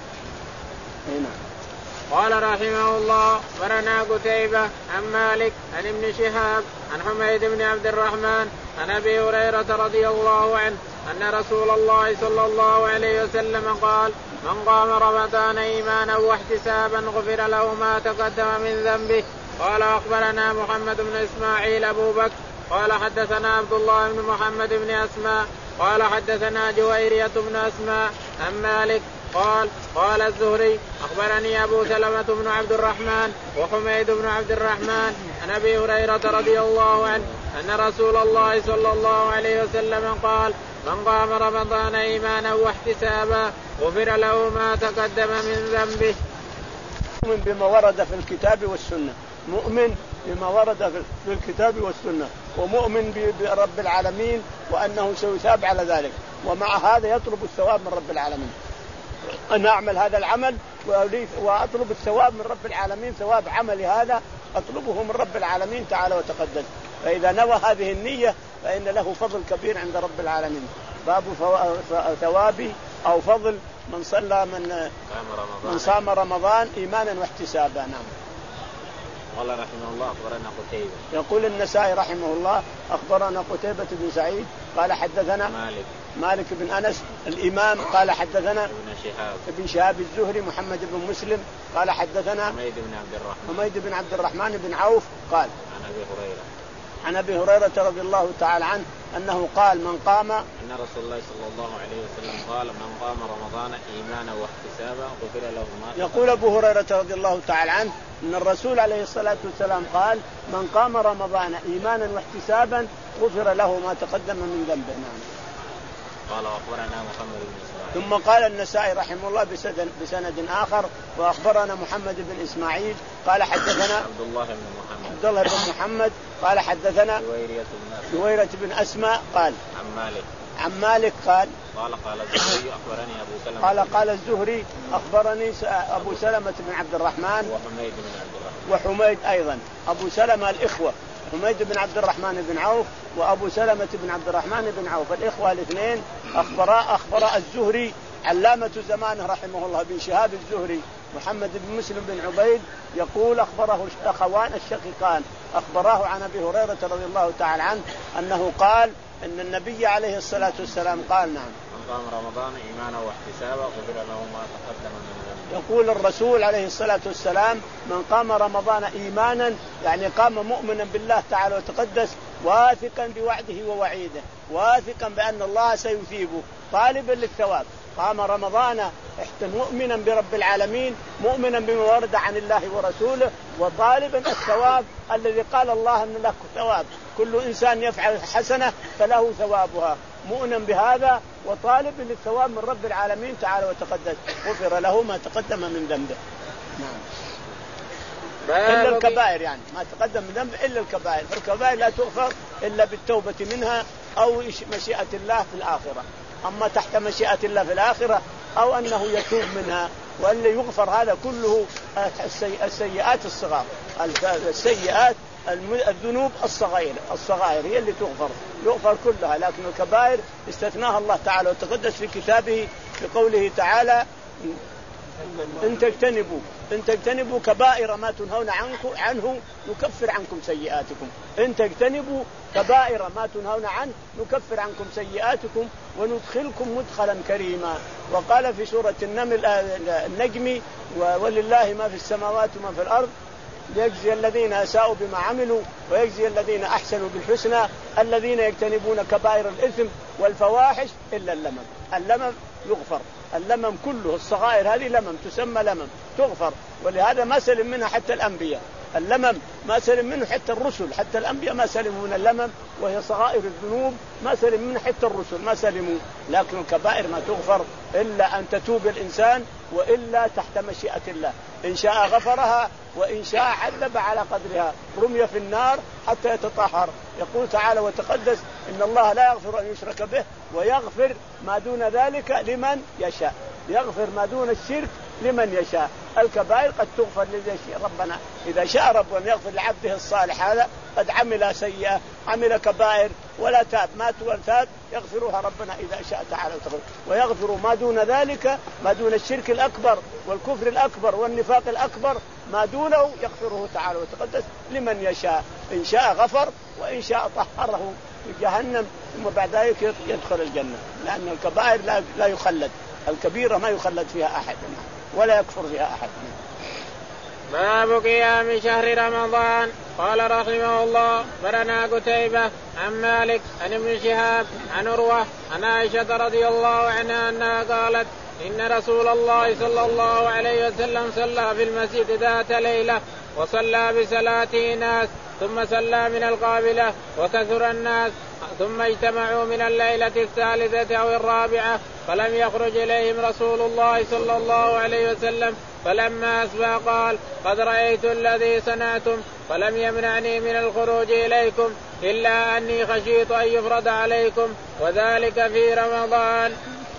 قال رحمه الله أخبرنا قتيبة عن مالك عن ابن شهاب عن حميد بن عبد الرحمن عن أبي هريرة رضي الله عنه أن رسول الله صلى الله عليه وسلم قال من قام رمضان إيمانا واحتسابا غفر له ما تقدم من ذنبه. قال أخبرنا محمد بن إسماعيل أبو بكر قال حدثنا عبد الله بن محمد بن أسماء قال حدثنا جويرية بن أسماء عن مالك قال قال الزهري أخبرني أبو سلمة بن عبد الرحمن وحميد بن عبد الرحمن عن أبي هريرة رضي الله عنه أن رسول الله صلى الله عليه وسلم قال من قام رمضان إيمانا واحتسابا غفر له ما تقدم من ذنبه. مؤمن بما ورد في الكتاب والسنة، مؤمن بما ورد في الكتاب والسنة، ومؤمن برب العالمين وأنه سيثاب على ذلك، ومع هذا يطلب الثواب من رب العالمين. أنا أعمل هذا العمل وأطلب الثواب من رب العالمين، ثواب عملي هذا أطلبه من رب العالمين تعالى وتقدس. فإذا نوى هذه النية فإن له فضل كبير عند رب العالمين. باب ثواب أو فضل من صلى من من صام رمضان إيمانا واحتسابا. نعم. قال رحمه الله أخبرنا قتيبة. يقول النسائي رحمه الله أخبرنا قتيبة بن سعيد قال حدثنا مالك مالك بن أنس الإمام قال حدثنا ابن شهاب ابن شهاب الزهري محمد بن مسلم قال حدثنا حميد بن عبد الرحمن حميد بن عبد الرحمن بن عوف قال عن أبي هريرة عن أبي هريرة رضي الله تعالى عنه أنه قال من قام أن رسول الله صلى الله عليه وسلم قال من قام رمضان إيمانا واحتسابا غفر له ما. يقول أبو هريرة رضي الله تعالى عنه أن الرسول عليه الصلاة والسلام قال من قام رمضان إيمانا واحتسابا غفر له ما تقدم من ذنبه. نعم. قال أخبرنا محمد بن إسماعيل. ثم قال النسائي رحمه الله بسند, بسند آخر وأخبرنا محمد بن إسماعيل قال حدثنا عبد الله بن محمد عبد الله بن محمد قال حدثنا جويرية بن أسماء قال عن مالك عن مالك قال قال قال الزهري أخبرني أبو سلمة قال قال الزهري أخبرني أبو سلمة بن عبد الرحمن وحميد بن عبد الرحمن وحميد أيضا أبو سلمة الإخوة حميد بن عبد الرحمن بن عوف وأبو سلمة بن عبد الرحمن بن عوف الإخوة الاثنين أخبرا أخبر الزهري علامة زمانه رحمه الله بن شهاب الزهري محمد بن مسلم بن عبيد يقول أخبره الأخوان الشقيقان أخبراه عن أبي هريرة رضي الله تعالى عنه أنه قال أن النبي عليه الصلاة والسلام قال نعم من قام رمضان إيمانا واحتسابا غفر له ما تقدم من ذنبه. يقول الرسول عليه الصلاة والسلام من قام رمضان إيمانا يعني قام مؤمنا بالله تعالى وتقدس واثقا بوعده ووعيده واثقا بأن الله سيثيبه طالبا للثواب. قام رمضان مؤمنا برب العالمين مؤمنا بما ورد عن الله ورسوله وطالبا الثواب الذي قال الله أن له ثواب كل إنسان يفعل حسنة فله ثوابها مؤمنا بهذا وطالب للثواب من رب العالمين تعالى وتقدس غفر له ما تقدم من ذنبه. نعم. إلا الكبائر يعني ما تقدم من ذنب إلا الكبائر فالكبائر لا تغفر إلا بالتوبة منها أو مشيئة الله في الآخرة. أما تحت مشيئة الله في الآخرة أو أنه يتوب منها وأن يغفر هذا كله السيئات الصغار السيئات الذنوب الصغيرة الصغائر هي اللي تغفر يغفر كلها لكن الكبائر استثناها الله تعالى وتقدس في كتابه بقوله تعالى إن تجتنبوا إن تجتنبوا كبائر ما تنهون عنه نكفر عنكم سيئاتكم إن تجتنبوا كبائر ما تنهون عنه نكفر عنكم سيئاتكم وندخلكم مدخلا كريما. وقال في سورة النمل النجم ولله ما في السماوات وما في الأرض ليجزي الذين أساءوا بما عملوا ويجزي الذين أحسنوا بالحسنى الذين يجتنبون كبائر الإثم والفواحش إلا اللمم. اللمم يغفر اللمم كله الصغائر هذه لمم تسمى لمم تغفر ولهذا ما سلم منها حتى الأنبياء اللمم ما سلم منه حتى الرسل، حتى الأنبياء ما سلموا من اللمم، وهي صغائر الذنوب ما سلم منه حتى الرسل ما سلموا. لكن الكبائر ما تغفر إلا أن تتوب الإنسان، وإلا تحت مشيئة الله، إن شاء غفرها وإن شاء عذب على قدرها، رمي في النار حتى يتطهر. يقول تعالى وتقدس إن الله لا يغفر أن يشرك به ويغفر ما دون ذلك لمن يشاء، يغفر ما دون الشرك لمن يشاء. الكبائر قد تغفر لمن يشاء ربنا، إذا شاء ربنا يغفر لعبده الصالح هذا قد عمل سيئة عمل كبائر ولا تاب مات وتاب يغفرها ربنا إذا شاء تعالى وتقدس، ويغفر ما دون ذلك ما دون الشرك الأكبر والكفر الأكبر والنفاق الأكبر ما دونه يغفره تعالى وتقدس لمن يشاء، إن شاء غفر وإن شاء طهره في جهنم ثم بعد ذلك يدخل الجنة، لأن الكبائر لا لا يخلد، الكبيرة ما يخلد فيها أحد ولا يكفر فيها أحد. باب قيام شهر رمضان. قال رحمه الله برنا قتيبة عن مالك عن ابن شهاب عن عروة عن عائشة رضي الله عنها أنها قالت إن رسول الله صلى الله عليه وسلم صلى في المسجد ذات ليلة وصلى بصلاته ناس ثم صلى من القابلة وكثر الناس ثم اجتمعوا من الليلة الثالثة أو الرابعة فلم يخرج إليهم رسول الله صلى الله عليه وسلم، فلما أصبح قال قد رأيت الذي صنعتم فلم يمنعني من الخروج إليكم إلا أني خشيت أن يفرض عليكم وذلك في رمضان.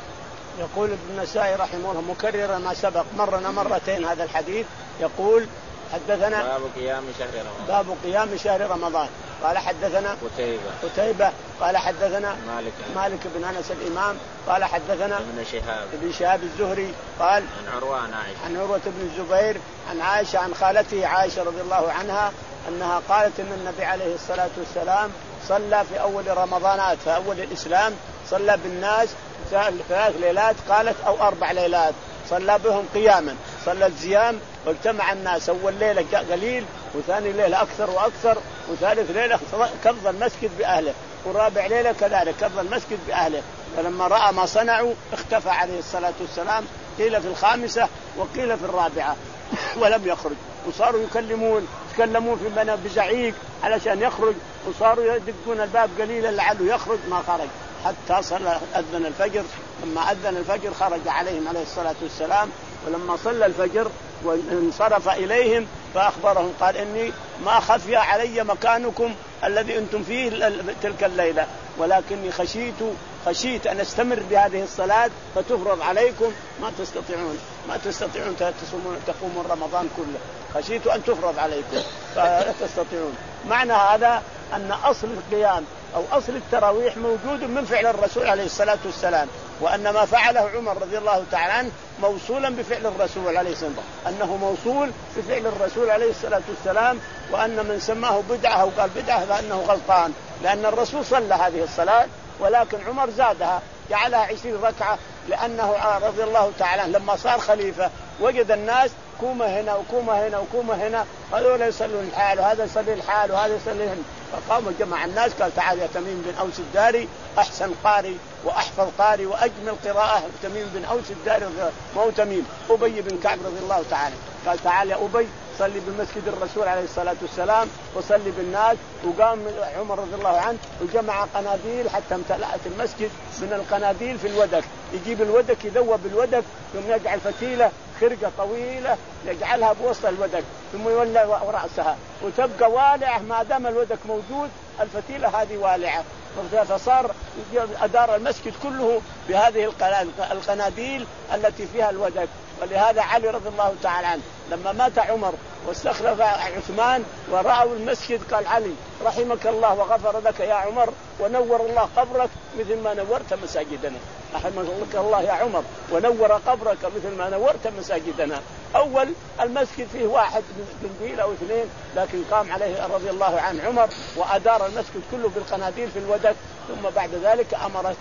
يقول ابن النسائي رحمه الله مكررا ما سبق مرنا مرتين هذا الحديث، يقول حدثنا باب قيام شهر رمضان باب قيام شهر رمضان. قال حدثنا قتيبة قتيبة قال حدثنا مالك مالك بن أنس الإمام قال حدثنا ابن شهاب ابن شهاب الزهري قال عن عروة عن عائشة عن عروة بن الزبير عن عائشة عن خالته عائشة رضي الله عنها أنها قالت إن النبي عليه الصلاة والسلام صلى في أول رمضانات في أول الإسلام صلى بالناس ثلاث ليلات قالت أو أربع ليلات صلى بهم قياما، صلى الزيام واجتمع الناس، أول ليلة قليل وثاني ليلة أكثر وأكثر وثالث ليلة كظ المسجد بأهله ورابع ليلة كذلك كظ المسجد بأهله، فلما رأى ما صنعوا اختفى عليه الصلاة والسلام، قيل في الخامسة وقيل في الرابعة ولم يخرج، وصاروا يكلمون يتكلمون في بنا بزعيق علشان يخرج، وصاروا يدقون الباب قليلا لعله يخرج ما خرج حتى صلى أذن الفجر. لما أذن الفجر خرج عليهم عليه الصلاة والسلام، ولما صلى الفجر وانصرف إليهم فأخبرهم قال إني ما خفي علي مكانكم الذي أنتم فيه تلك الليلة، ولكني خشيت خشيت أن أستمر بهذه الصلاة فتفرض عليكم ما تستطيعون ما تستطيعون تصومون تقومون رمضان كله، خشيت أن تفرض عليكم فلا تستطيعون. معنى هذا أن أصل القيام أو أصل التراويح موجود من فعل الرسول عليه الصلاة والسلام، وأن ما فعله عمر رضي الله تعالى عنه موصولا بفعل الرسول عليه الصلاة والسلام، أنه موصول بفعل الرسول عليه الصلاة والسلام، وأن من سماه بدعة أو قال بدعة فإنه غلطان، لأن الرسول صلى هذه الصلاة ولكن عمر زادها جعلها عشرين ركعة، لأنه رضي الله تعالى عنه لما صار خليفة وجد الناس كومة هنا وكومة هنا وكومة هنا، هذول يصلون الحال وهذا يصلي الحال وهذا يصلي هنا، فقام وجمع الناس قال تعال يا تميم بن أوس الداري أحسن قاري وأحفظ قاري وأجمل قراءة تميم بن أوس الداري مو تميم أبي بن كعب رضي الله تعالى، قال تعال يا أبي صلي بمسجد الرسول عليه الصلاة والسلام وصلي بالناس، وقام عمر رضي الله عنه وجمع قناديل حتى امتلأت المسجد من القناديل في الودك، يجيب الودك يذوب الودك ثم يجعل فتيلة خرقة طويلة يجعلها بوسط الودك ثم يولع رأسها وتبقى والعة ما دام الودك موجود، الفتيلة هذه والعة، فصار أدار المسجد كله بهذه القناديل التي فيها الودك. ولهذا علي رضي الله تعالى عنه لما مات عمر واستخلف عثمان ورأوا المسجد قال علي رحمك الله وغفر لك يا عمر ونور الله قبرك مثل ما نورت مساجدنا، رحمك الله يا عمر ونور قبرك مثل ما نورت مساجدنا. أول المسجد فيه واحد قنديل أو اثنين، لكن قام عليه رضي الله عنه عمر وأدار المسجد كله بالقناديل في الودك، ثم بعد ذلك أمر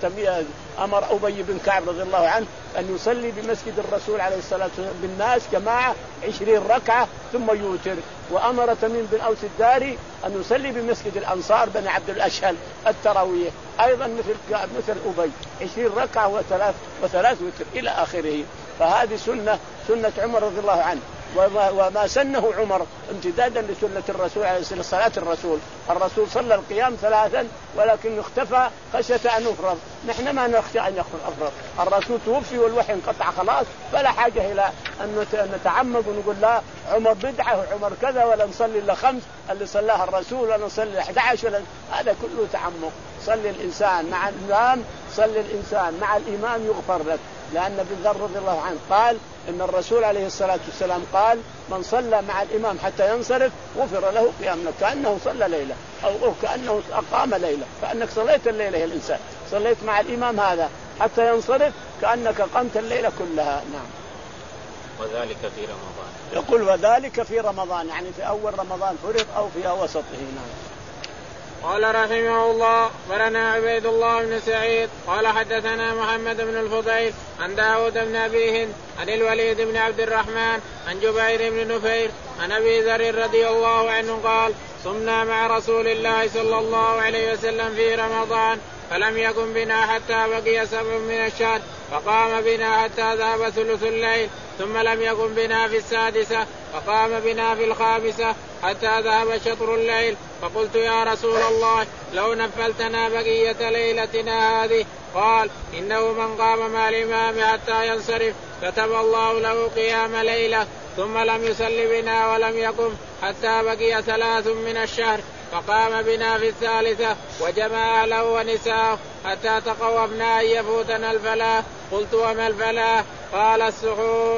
أمر أبي بن كعب رضي الله عنه أن يصلي بمسجد الرسول عليه الصلاة والسلام بالناس جماعة عشرين ركعة ثم يوتر، وأمر تميم بن أوس الداري أن يصلي بمسجد الأنصار بن عبد الأشهل التراويح أيضا مثل مثل أبي عشرين ركعة وثلاث وثلاث وتر إلى آخره. فهذه سنة سنة عمر رضي الله عنه. وما, وما سنه عمر امتدادا لسنة الرسول عليه الصلاة والسلام. صلاة الرسول الرسول صلى القيام ثلاثا ولكن اختفى خشية أن يفرض. نحن ما نخشى أن يفرض. الرسول توفي والوحي انقطع خلاص فلا حاجة إلى أن نتعمق ونقول لا عمر بدعة وعمر كذا ولا نصلي إلا خمس اللي صلاها الرسول ولا نصلي أحد عشر ولا هذا كله تعمق. صلي الإنسان مع الإمام صلي الإنسان مع الإمام يغفر لك. لأن ابن ذر رضي الله عنه قال إن الرسول عليه الصلاة والسلام قال من صلى مع الإمام حتى ينصرف غفر له قيام له كأنه صلى ليلة أو كأنه أقام ليلة كأنك صليت الليلة يا الإنسان صليت مع الإمام هذا حتى ينصرف كأنك قمت الليلة كلها. نعم. وذلك في رمضان. يقول وذلك في رمضان يعني في أول رمضان فرض أو في وسطه. نعم. قال رحمه الله برنا عبيد الله بن سعيد قال حدثنا محمد بن الفضيل عن داود بن أبي هند عن الوليد بن عبد الرحمن عن جبير بن نفير عن أبي ذر رضي الله عنه قال صمنا مع رسول الله صلى الله عليه وسلم في رمضان فلم يكن بنا حتى بقي سبع من الشهر فقام بنا حتى ذهب ثلث الليل ثم لم يكن بنا في السادسة فقام بنا في الخامسة حتى ذهب شطر الليل فقلت يا رسول الله لو نفلتنا بقية ليلتنا هذه قال إنه من قام مع الإمام حتى ينصرف كتب الله له قيام ليلة ثم لم يصل بنا ولم يقم حتى بقي ثلاث من الشهر فقام بنا في الثالثة وجمع أهله ونساءه حتى تقوفنا أن يفوتنا الفلاح قلت وما الفلاح قال السحور.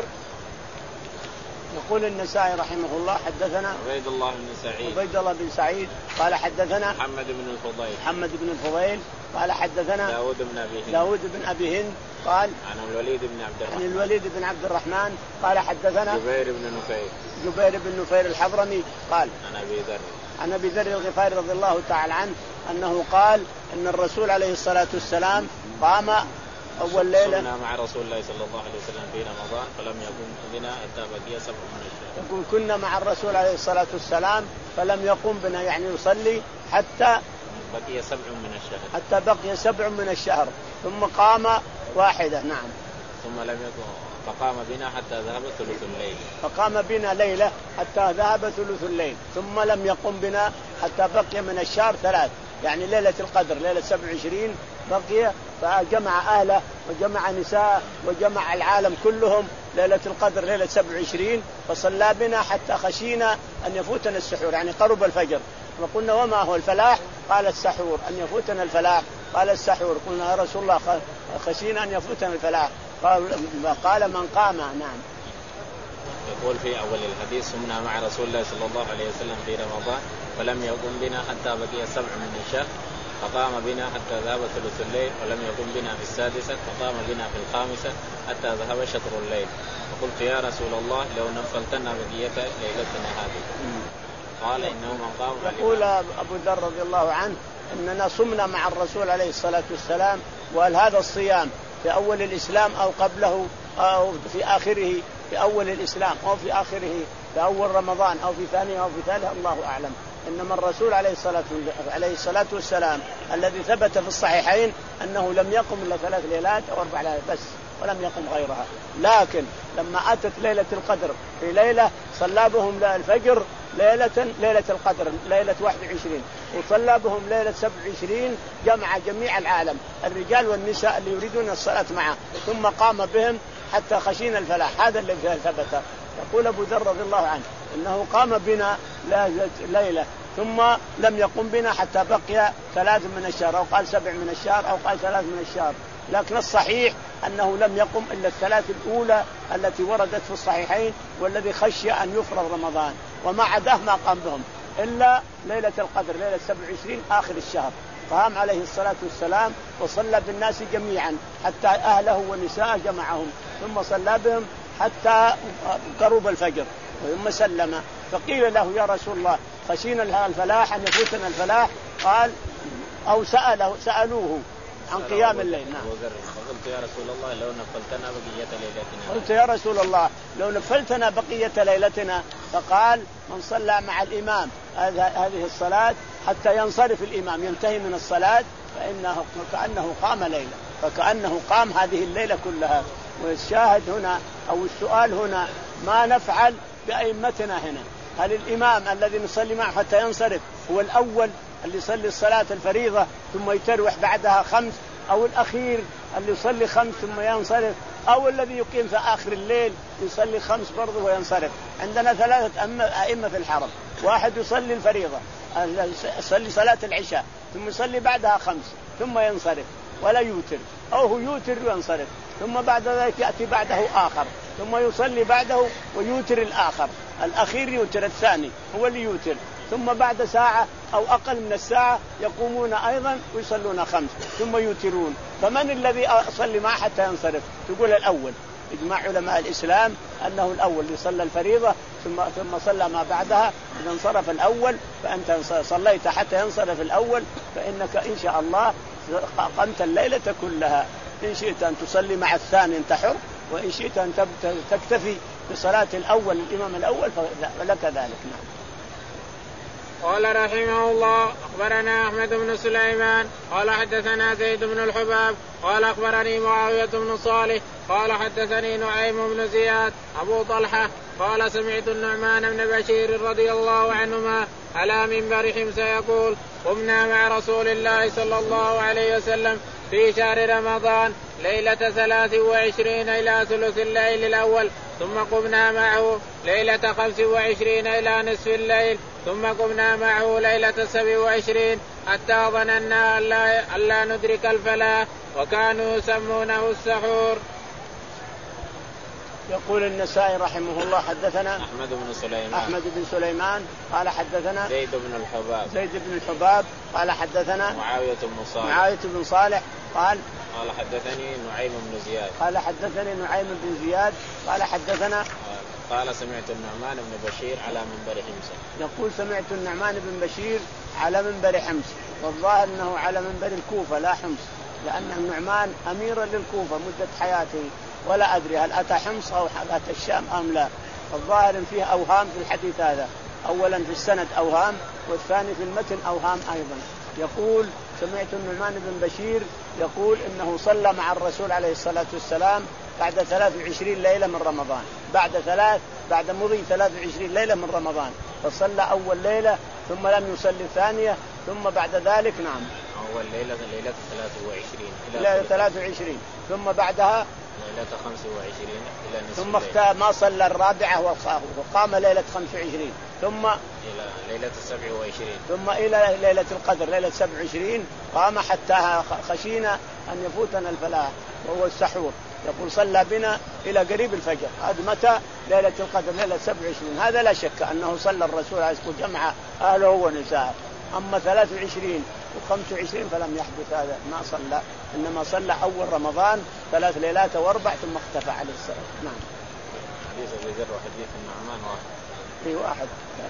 يقول النسائي رحمه الله حدثنا عبيد الله بن سعيد عبيد الله بن سعيد قال حدثنا محمد بن الفضيل محمد بن الفضيل قال حدثنا داود بن أبي هند داود بن أبي هند قال عن الوليد بن عبد الرحمن عن الوليد بن عبد الرحمن قال حدثنا جبير بن نفير جبير بن نفير الحضرمي قال عن أبي ذر عن أبي ذر الغفاري رضي الله تعالى عنه أنه قال أن الرسول عليه الصلاة والسلام قام أول ليلة صمنا مع رسول الله صلى الله عليه وسلم في رمضان فلم يقم بنا حتى بقي سبع من الشهر. يقول كنا مع الرسول عليه الصلاة والسلام فلم يقم بنا يعني يصلي حتى بقي سبع من الشهر حتى بقي سبع من الشهر ثم قام واحدة. نعم. ثم لم يقم فقام بنا حتى ذهب ثلث الليل فقام بنا ليلة حتى ذهب ثلث الليل ثم لم يقم بنا حتى بقي من الشهر ثلاث يعني ليلة القدر ليلة سبع وعشرين بقي فجمع أهله وجمع نساء وجمع العالم كلهم ليلة القدر ليلة سبع وعشرين فصلى بنا حتى خشينا أن يفوتنا السحور يعني قرب الفجر فقلنا وما هو الفلاح قال السحور أن يفوتنا الفلاح قال السحور قلنا يا رسول الله خشينا أن يفوتنا الفلاح قال من قام. نعم. يقول في أول الحديث صمنا مع رسول الله صلى الله عليه وسلم في رمضان فلم يقم بنا حتى بقي سبع من الشهر فقام بنا حتى ذهب ثلث الليل ولم يقم بنا في السادسة فقام بنا في الخامسة حتى ذهب شطر الليل فقلت يا رسول الله لو نفلتنا بقية ليلتنا هذه قال إنه من قام. يقول أبو ذر رضي الله عنه إننا صمنا مع الرسول عليه الصلاة والسلام وهل هذا الصيام في أول الإسلام أو قبله أو في آخره في أول الإسلام أو في آخره في أول رمضان أو في ثانيه أو في ثالثه الله أعلم. إنما الرسول عليه الصلاة عليه الصلاة والسلام الذي ثبت في الصحيحين أنه لم يقم إلا ثلاث ليلات أو أربع ليالات بس ولم يقم غيرها. لكن لما أتت ليلة القدر في ليلة صلى بهم الفجر ليلة ليلة القدر ليلة واحد وعشرين وصلى بهم ليلة سبع وعشرين جمع جميع العالم الرجال والنساء اللي يريدون الصلاة معه ثم قام بهم حتى خشينا الفلاح. هذا الذي ثبت. يقول أبو ذر رضي الله عنه إنه قام بنا ليلة ثم لم يقم بنا حتى بقي ثلاث من الشهر أو قال سبع من الشهر أو قال ثلاث من الشهر لكن الصحيح أنه لم يقم إلا الثلاث الأولى التي وردت في الصحيحين والذي خشي أن يفرض رمضان وما عداه ما قام بهم إلا ليلة القدر ليلة سبع وعشرين آخر الشهر قام عليه الصلاة والسلام وصلى بالناس جميعا حتى أهله ونساء جمعهم ثم صلى بهم حتى قرب الفجر ثم سلم. فقيل له يا رسول الله خشينا الفلاح أن يفوتنا الفلاح قال أو سأله سألوه عن قيام الليل. نعم. قلت يا رسول الله لو نفلتنا بقية ليلتنا قلت يا رسول الله لو نفلتنا بقية ليلتنا فقال من صلى مع الإمام هذه الصلاة حتى ينصرف الإمام ينتهي من الصلاة فإنه كأنه قام ليلة فكأنه قام هذه الليلة كلها. والشاهد هنا أو السؤال هنا ما نفعل بأئمتنا هنا. هل الإمام الذي نصلي معه حتى ينصرف هو الأول اللي يصلي الصلاة الفريضة ثم يتروح بعدها خمس، أو الأخير اللي يصلي خمس ثم ينصرف، أو الذي يقيم في آخر الليل يصلي خمس برضه وينصرف؟ عندنا ثلاثة أئمة في الحرم، واحد يصلي الفريضة يصلي صلاة العشاء ثم يصلي بعدها خمس ثم ينصرف ولا يوتر، أو هو يوتر وينصرف، ثم بعد ذلك يأتي بعده آخر ثم يصلي بعده ويوتر الآخر، الأخير يوتر الثاني هو اللي يوتر، ثم بعد ساعة أو أقل من الساعة يقومون أيضا ويصلون خمس ثم يوترون. فمن الذي أصلي معه حتى ينصرف؟ تقول الأول. إجماع علماء الإسلام أنه الأول يصلى الفريضة ثم ثم صلى ما بعدها. إذا انصرف الأول فأنت صليت حتى ينصرف الأول، فإنك إن شاء الله قمت الليلة كلها. إن شئت أن تصلي مع الثاني أنت حر، وإن شئت أن تكتفي بصلاة الأول الإمام الأول فلك ذلك. نعم. قال رحمه الله أخبرنا أحمد بن سليمان قال حدثنا زيد بن الحباب قال أخبرني معاوية بن صالح قال حدثني نعيم بن زياد أبو طلحة قال سمعت النعمان بن بشير رضي الله عنهما على منبر حمص يقول قمنا مع رسول الله صلى الله عليه وسلم في شهر رمضان ليلة ثلاث وعشرين إلى ثلث الليل الأول، ثم قمنا معه ليلة خمس وعشرين إلى نصف الليل، ثم قمنا معه ليلة سبع وعشرين حتى ظننا أن لا ندرك الفلاح، وكانوا يسمونه السحور. يقول النسائي رحمه الله حدثنا أحمد بن سليمان أحمد بن سليمان قال حدثنا زيد بن الحباب زيد بن الحباب قال حدثنا معاوية بن صالح معاوية بن صالح قال قال حدثني نعيم بن زياد قال حدثني نعيم بن زياد قال حدثنا قال سمعت النعمان بن بشير على منبر حمص. يقول سمعت النعمان بن بشير على منبر حمص، والظاهر أنه على منبر الكوفة لا حمص، لأن النعمان أميرا للكوفة مدة حياته، ولا أدري هل أتى حمص أو أتى الشام أم لا. الظاهر فيه أوهام في الحديث هذا، أولا في السند أوهام، والثاني في المتن أوهام أيضا. يقول سمعت النعمان بن بشير يقول إنه صلى مع الرسول عليه الصلاة والسلام بعد ثلاث وعشرين ليلة من رمضان، بعد ثلاث بعد مضي ثلاث وعشرين ليلة من رمضان، فصلى أول ليلة ثم لم يصلي الثانية، ثم بعد ذلك نعم أول ليلة ليلة ثلاث وعشرين ليلة ثلاث وعشرين، ثم بعدها ليلة خمس وعشرين إلى نصف ثم اختار ما صلى الرابعة وقام ليلة خمس وعشرين، ثم إلى ليلة سبع وعشرين، ثم إلى ليلة القدر ليلة سبع وعشرين قام حتى خشينا أن يفوتنا الفلاح وهو السحور. يقول صلى بنا إلى قريب الفجر. هذا متى؟ ليلة القدر ليلة سبع وعشرين. هذا لا شك أنه صلى الرسول عليه الصلاة والسلام جمع أهله ونساءه. أما ثلاث وعشرين وخمس وعشرين فلم يحدث هذا، ما صلى، إنما صلى أول رمضان ثلاث ليلات واربع ثم اختفى عليه السلام. نعم. حديث أبي ذر وحديث النعمان واحد. في واحد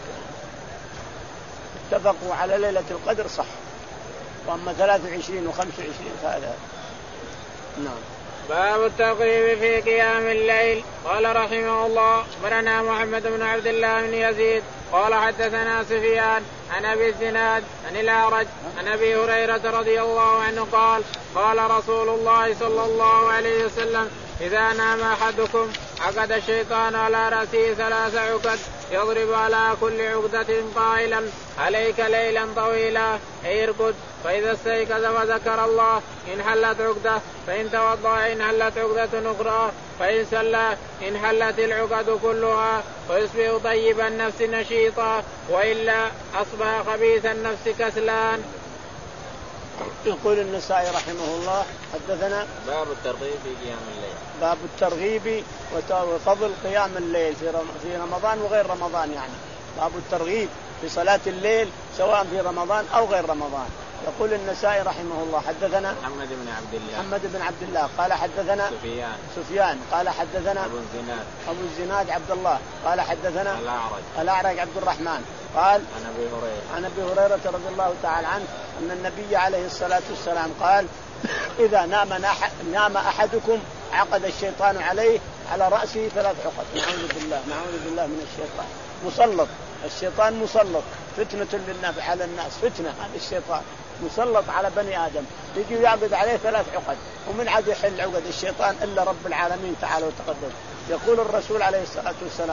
اتفقوا على ليلة القدر صح، وأما ثلاث وعشرين وخمس وعشرين فهذا. نعم. باب الترغيب في قيام الليل. قال رحمه الله أخبرنا محمد بن عبد الله بن يزيد قال حدثنا سفيان عن أبي الزناد عن الأعرج عن أبي هريرة رضي الله عنه قال قال رسول الله صلى الله عليه وسلم إذا نام أحدكم عقد الشيطان على رأسه ثلاث عقد يضرب على كل عقدة قائلا عليك ليلا طويلا أي ارقد، فإذا استيقظ وذكر الله إن حلت عقدة، فإن توضأ إن حلت عقدة أخرى، فإن صلى إن حلت العقد كلها، ويصبح طيب النفس نشيطا، وإلا أصبح خبيث النفس كسلان. يقول النسائي رحمه الله حدثنا باب الترغيب في قيام الليل. باب الترغيب وفضل قيام الليل في رمضان وغير رمضان، يعني باب الترغيب في صلاة الليل سواء في رمضان أو غير رمضان. يقول النسائي رحمه الله حدثنا محمد بن عبد الله محمد بن عبد الله قال حدثنا سفيان سفيان قال حدثنا أبو الزناد أبو الزناد عبد الله قال حدثنا الأعرج الأعرج عبد الرحمن قال عن أبي هريرة عن أبي هريرة رضي الله تعالى عنه أن النبي عليه الصلاة والسلام قال إذا نام نام أحدكم عقد الشيطان عليه على رأسه ثلاث عقد. نعوذ بالله نعوذ بالله من الشيطان. مسلط الشيطان مسلط فتنة للناس على الناس، فتنة هذا الشيطان مسلط على بني آدم، يجي يعقد عليه ثلاث عقد، ومن عاد يحل عقد الشيطان إلا رب العالمين تعالى وتقدم. يقول الرسول عليه الصلاة والسلام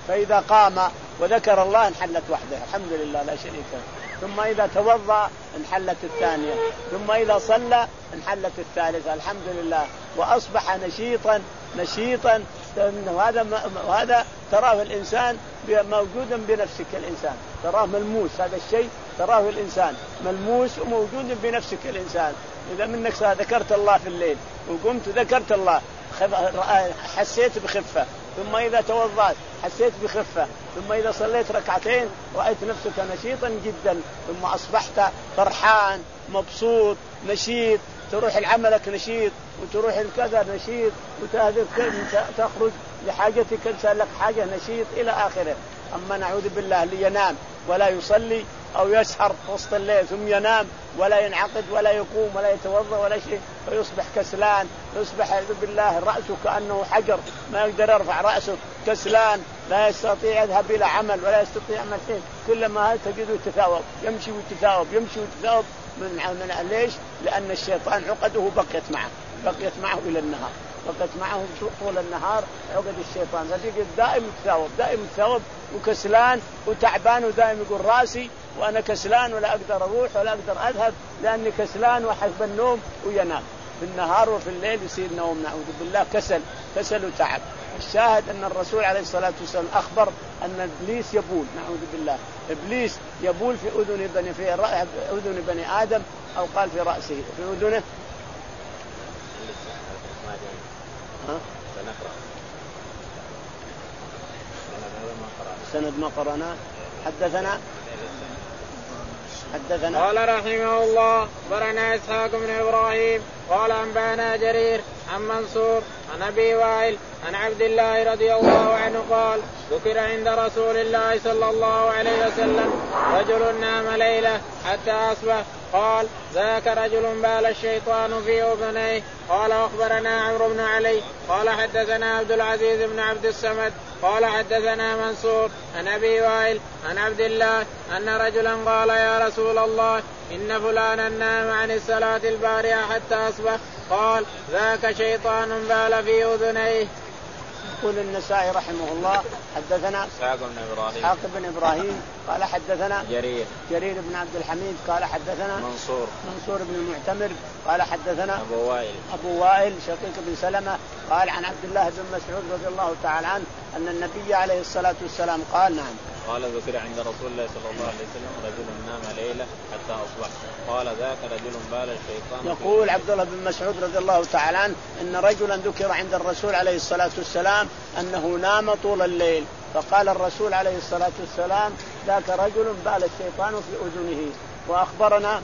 فإذا قام وذكر الله انحلت وحده الحمد لله لا شريك له. ثم إذا توضأ انحلت الثانية. ثم إذا صلى انحلت الثالثة الحمد لله. وأصبح نشيطا نشيطا. وهذا وهذا تراه الإنسان موجودا بنفسك الإنسان تراه ملموس. هذا الشيء تراه الإنسان ملموس وموجود بنفسك الإنسان. إذا منك ذكرت الله في الليل وقمت ذكرت الله حسيت بخفة. ثم إذا توضأت حسيت بخفة. ثم إذا صليت ركعتين رأيت نفسك نشيطا جدا. ثم أصبحت فرحان مبسوط نشيط. تروح لعملك نشيط وتروح الكذا نشيط وتخرج لحاجتك إنسان لك حاجة نشيط إلى آخره. أما نعوذ بالله اللي ينام ولا يصلي أو يسهر وسط الليل ثم ينام ولا ينعقد ولا يقوم ولا يتوضأ ولا شيء فيصبح كسلان. يصبح نعوذ بالله رأسه كأنه حجر ما يقدر يرفع رأسه كسلان لا يستطيع يذهب إلى عمل ولا يستطيع يعمل شيء. كلما تجده يتثاوب يمشي ويتثاوب يمشي ويتثاوب من من ليش؟ لأن الشيطان عقده بقيت معه بقيت معه إلى النهار بقيت معه طول النهار عقد الشيطان. فتجد دائم يتثاوب دائم يتثاوب وكسلان وتعبان ودائم يقول راسي وأنا كسلان ولا أقدر أروح ولا أقدر أذهب لأني كسلان وحسب النوم وينام في النهار وفي الليل يصير نوم نعوذ بالله كسل كسل وتعب. الشاهد أن الرسول عليه الصلاة والسلام أخبر أن إبليس يبول نعوذ بالله. إبليس يبول في أذن بني في أذن بني آدم أو قال في رأسه في أذنه. ها؟ سند ما قرأنا. حدثنا حدثنا قال رحمه الله أخبرنا إسحاق بن إبراهيم قال أنبانا جرير عن منصور عن أبي وائل عن عبد الله رضي الله عنه قال ذكر عند رسول الله صلى الله عليه وسلم رجل نام ليلة حتى أصبح قال ذاك رجل بال الشيطان في أذنيه. قال أخبرنا عمرو بن علي قال حدثنا عبد العزيز بن عبد الصمد قال حدثنا منصور عن أبي وائل عن عبد الله أن رجلا قال يا رسول الله إن فلانا نام عن الصلاة البارحة حتى أصبح قال ذاك شيطان بال في أذنيه. يقول النسائي رحمه الله حدثنا إسحاق بن إبراهيم إسحاق بن إبراهيم قال حدثنا جرير جرير بن عبد الحميد قال حدثنا منصور منصور بن المعتمر قال حدثنا أبو وائل أبو وائل شقيق بن سلمة قال عن عبد الله بن مسعود رضي الله تعالى عنه أن النبي عليه الصلاة والسلام قال نعم قال ذكر عند رسول الله صلى الله عليه وسلم رجل نام ليلة حتى أصبح قال ذاك رجل بال الشيطان. يقول عبد الله بن مسعود رضي الله تعالى عنه إن رجلا ذكر عند الرسول عليه الصلاة والسلام أنه نام طول الليل فقال الرسول عليه الصلاة والسلام ذاك رجل بال الشيطان في أذنه. وأخبرنا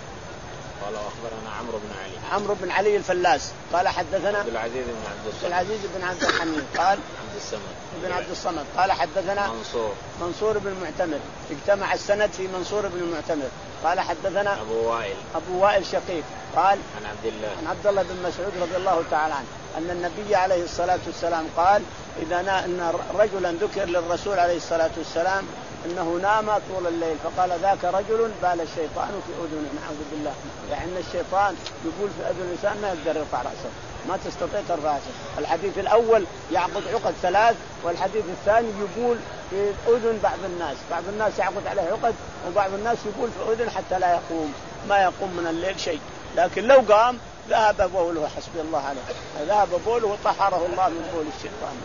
قال أخبرنا عمرو بن علي عمرو بن علي الفلاس قال حدثنا عبد العزيز بن عبد الصمد العزيز بن عبد الحميد قال عبد الصمد بن عبد الصمد قال حدثنا منصور منصور بن المعتمر اجتمع السند في منصور بن المعتمر قال حدثنا أبو وائل أبو وائل شقيق قال عن عبد الله عن عبد الله بن مسعود رضي الله تعالى عنه أن النبي عليه الصلاة والسلام قال إذا أن رجلا ذكر للرسول عليه الصلاة والسلام أنه نام طول الليل فقال ذاك رجل بال الشيطان في أذنه نعوذ بالله. يعني الشيطان يقول في أذن الإنسان ما يقدر يرفع رأسه ما تستطيع ترفع رأسه. الحديث الأول يعقد عقد ثلاث والحديث الثاني يقول في أذن بعض الناس بعض الناس يعقد عليه عقد وبعض الناس يقول في أذن حتى لا يقوم ما يقوم من الليل شيء. لكن لو قام ذهب بوله حسبي الله عليه ذهب بوله وطهره الله من بول الشيطان.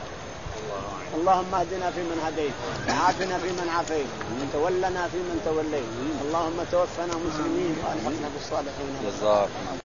اللهم اهدنا فيمن هديت وعافنا فيمن عافيت وتولنا فيمن توليت اللهم توفنا مسلمين والحقنا بالصالحين.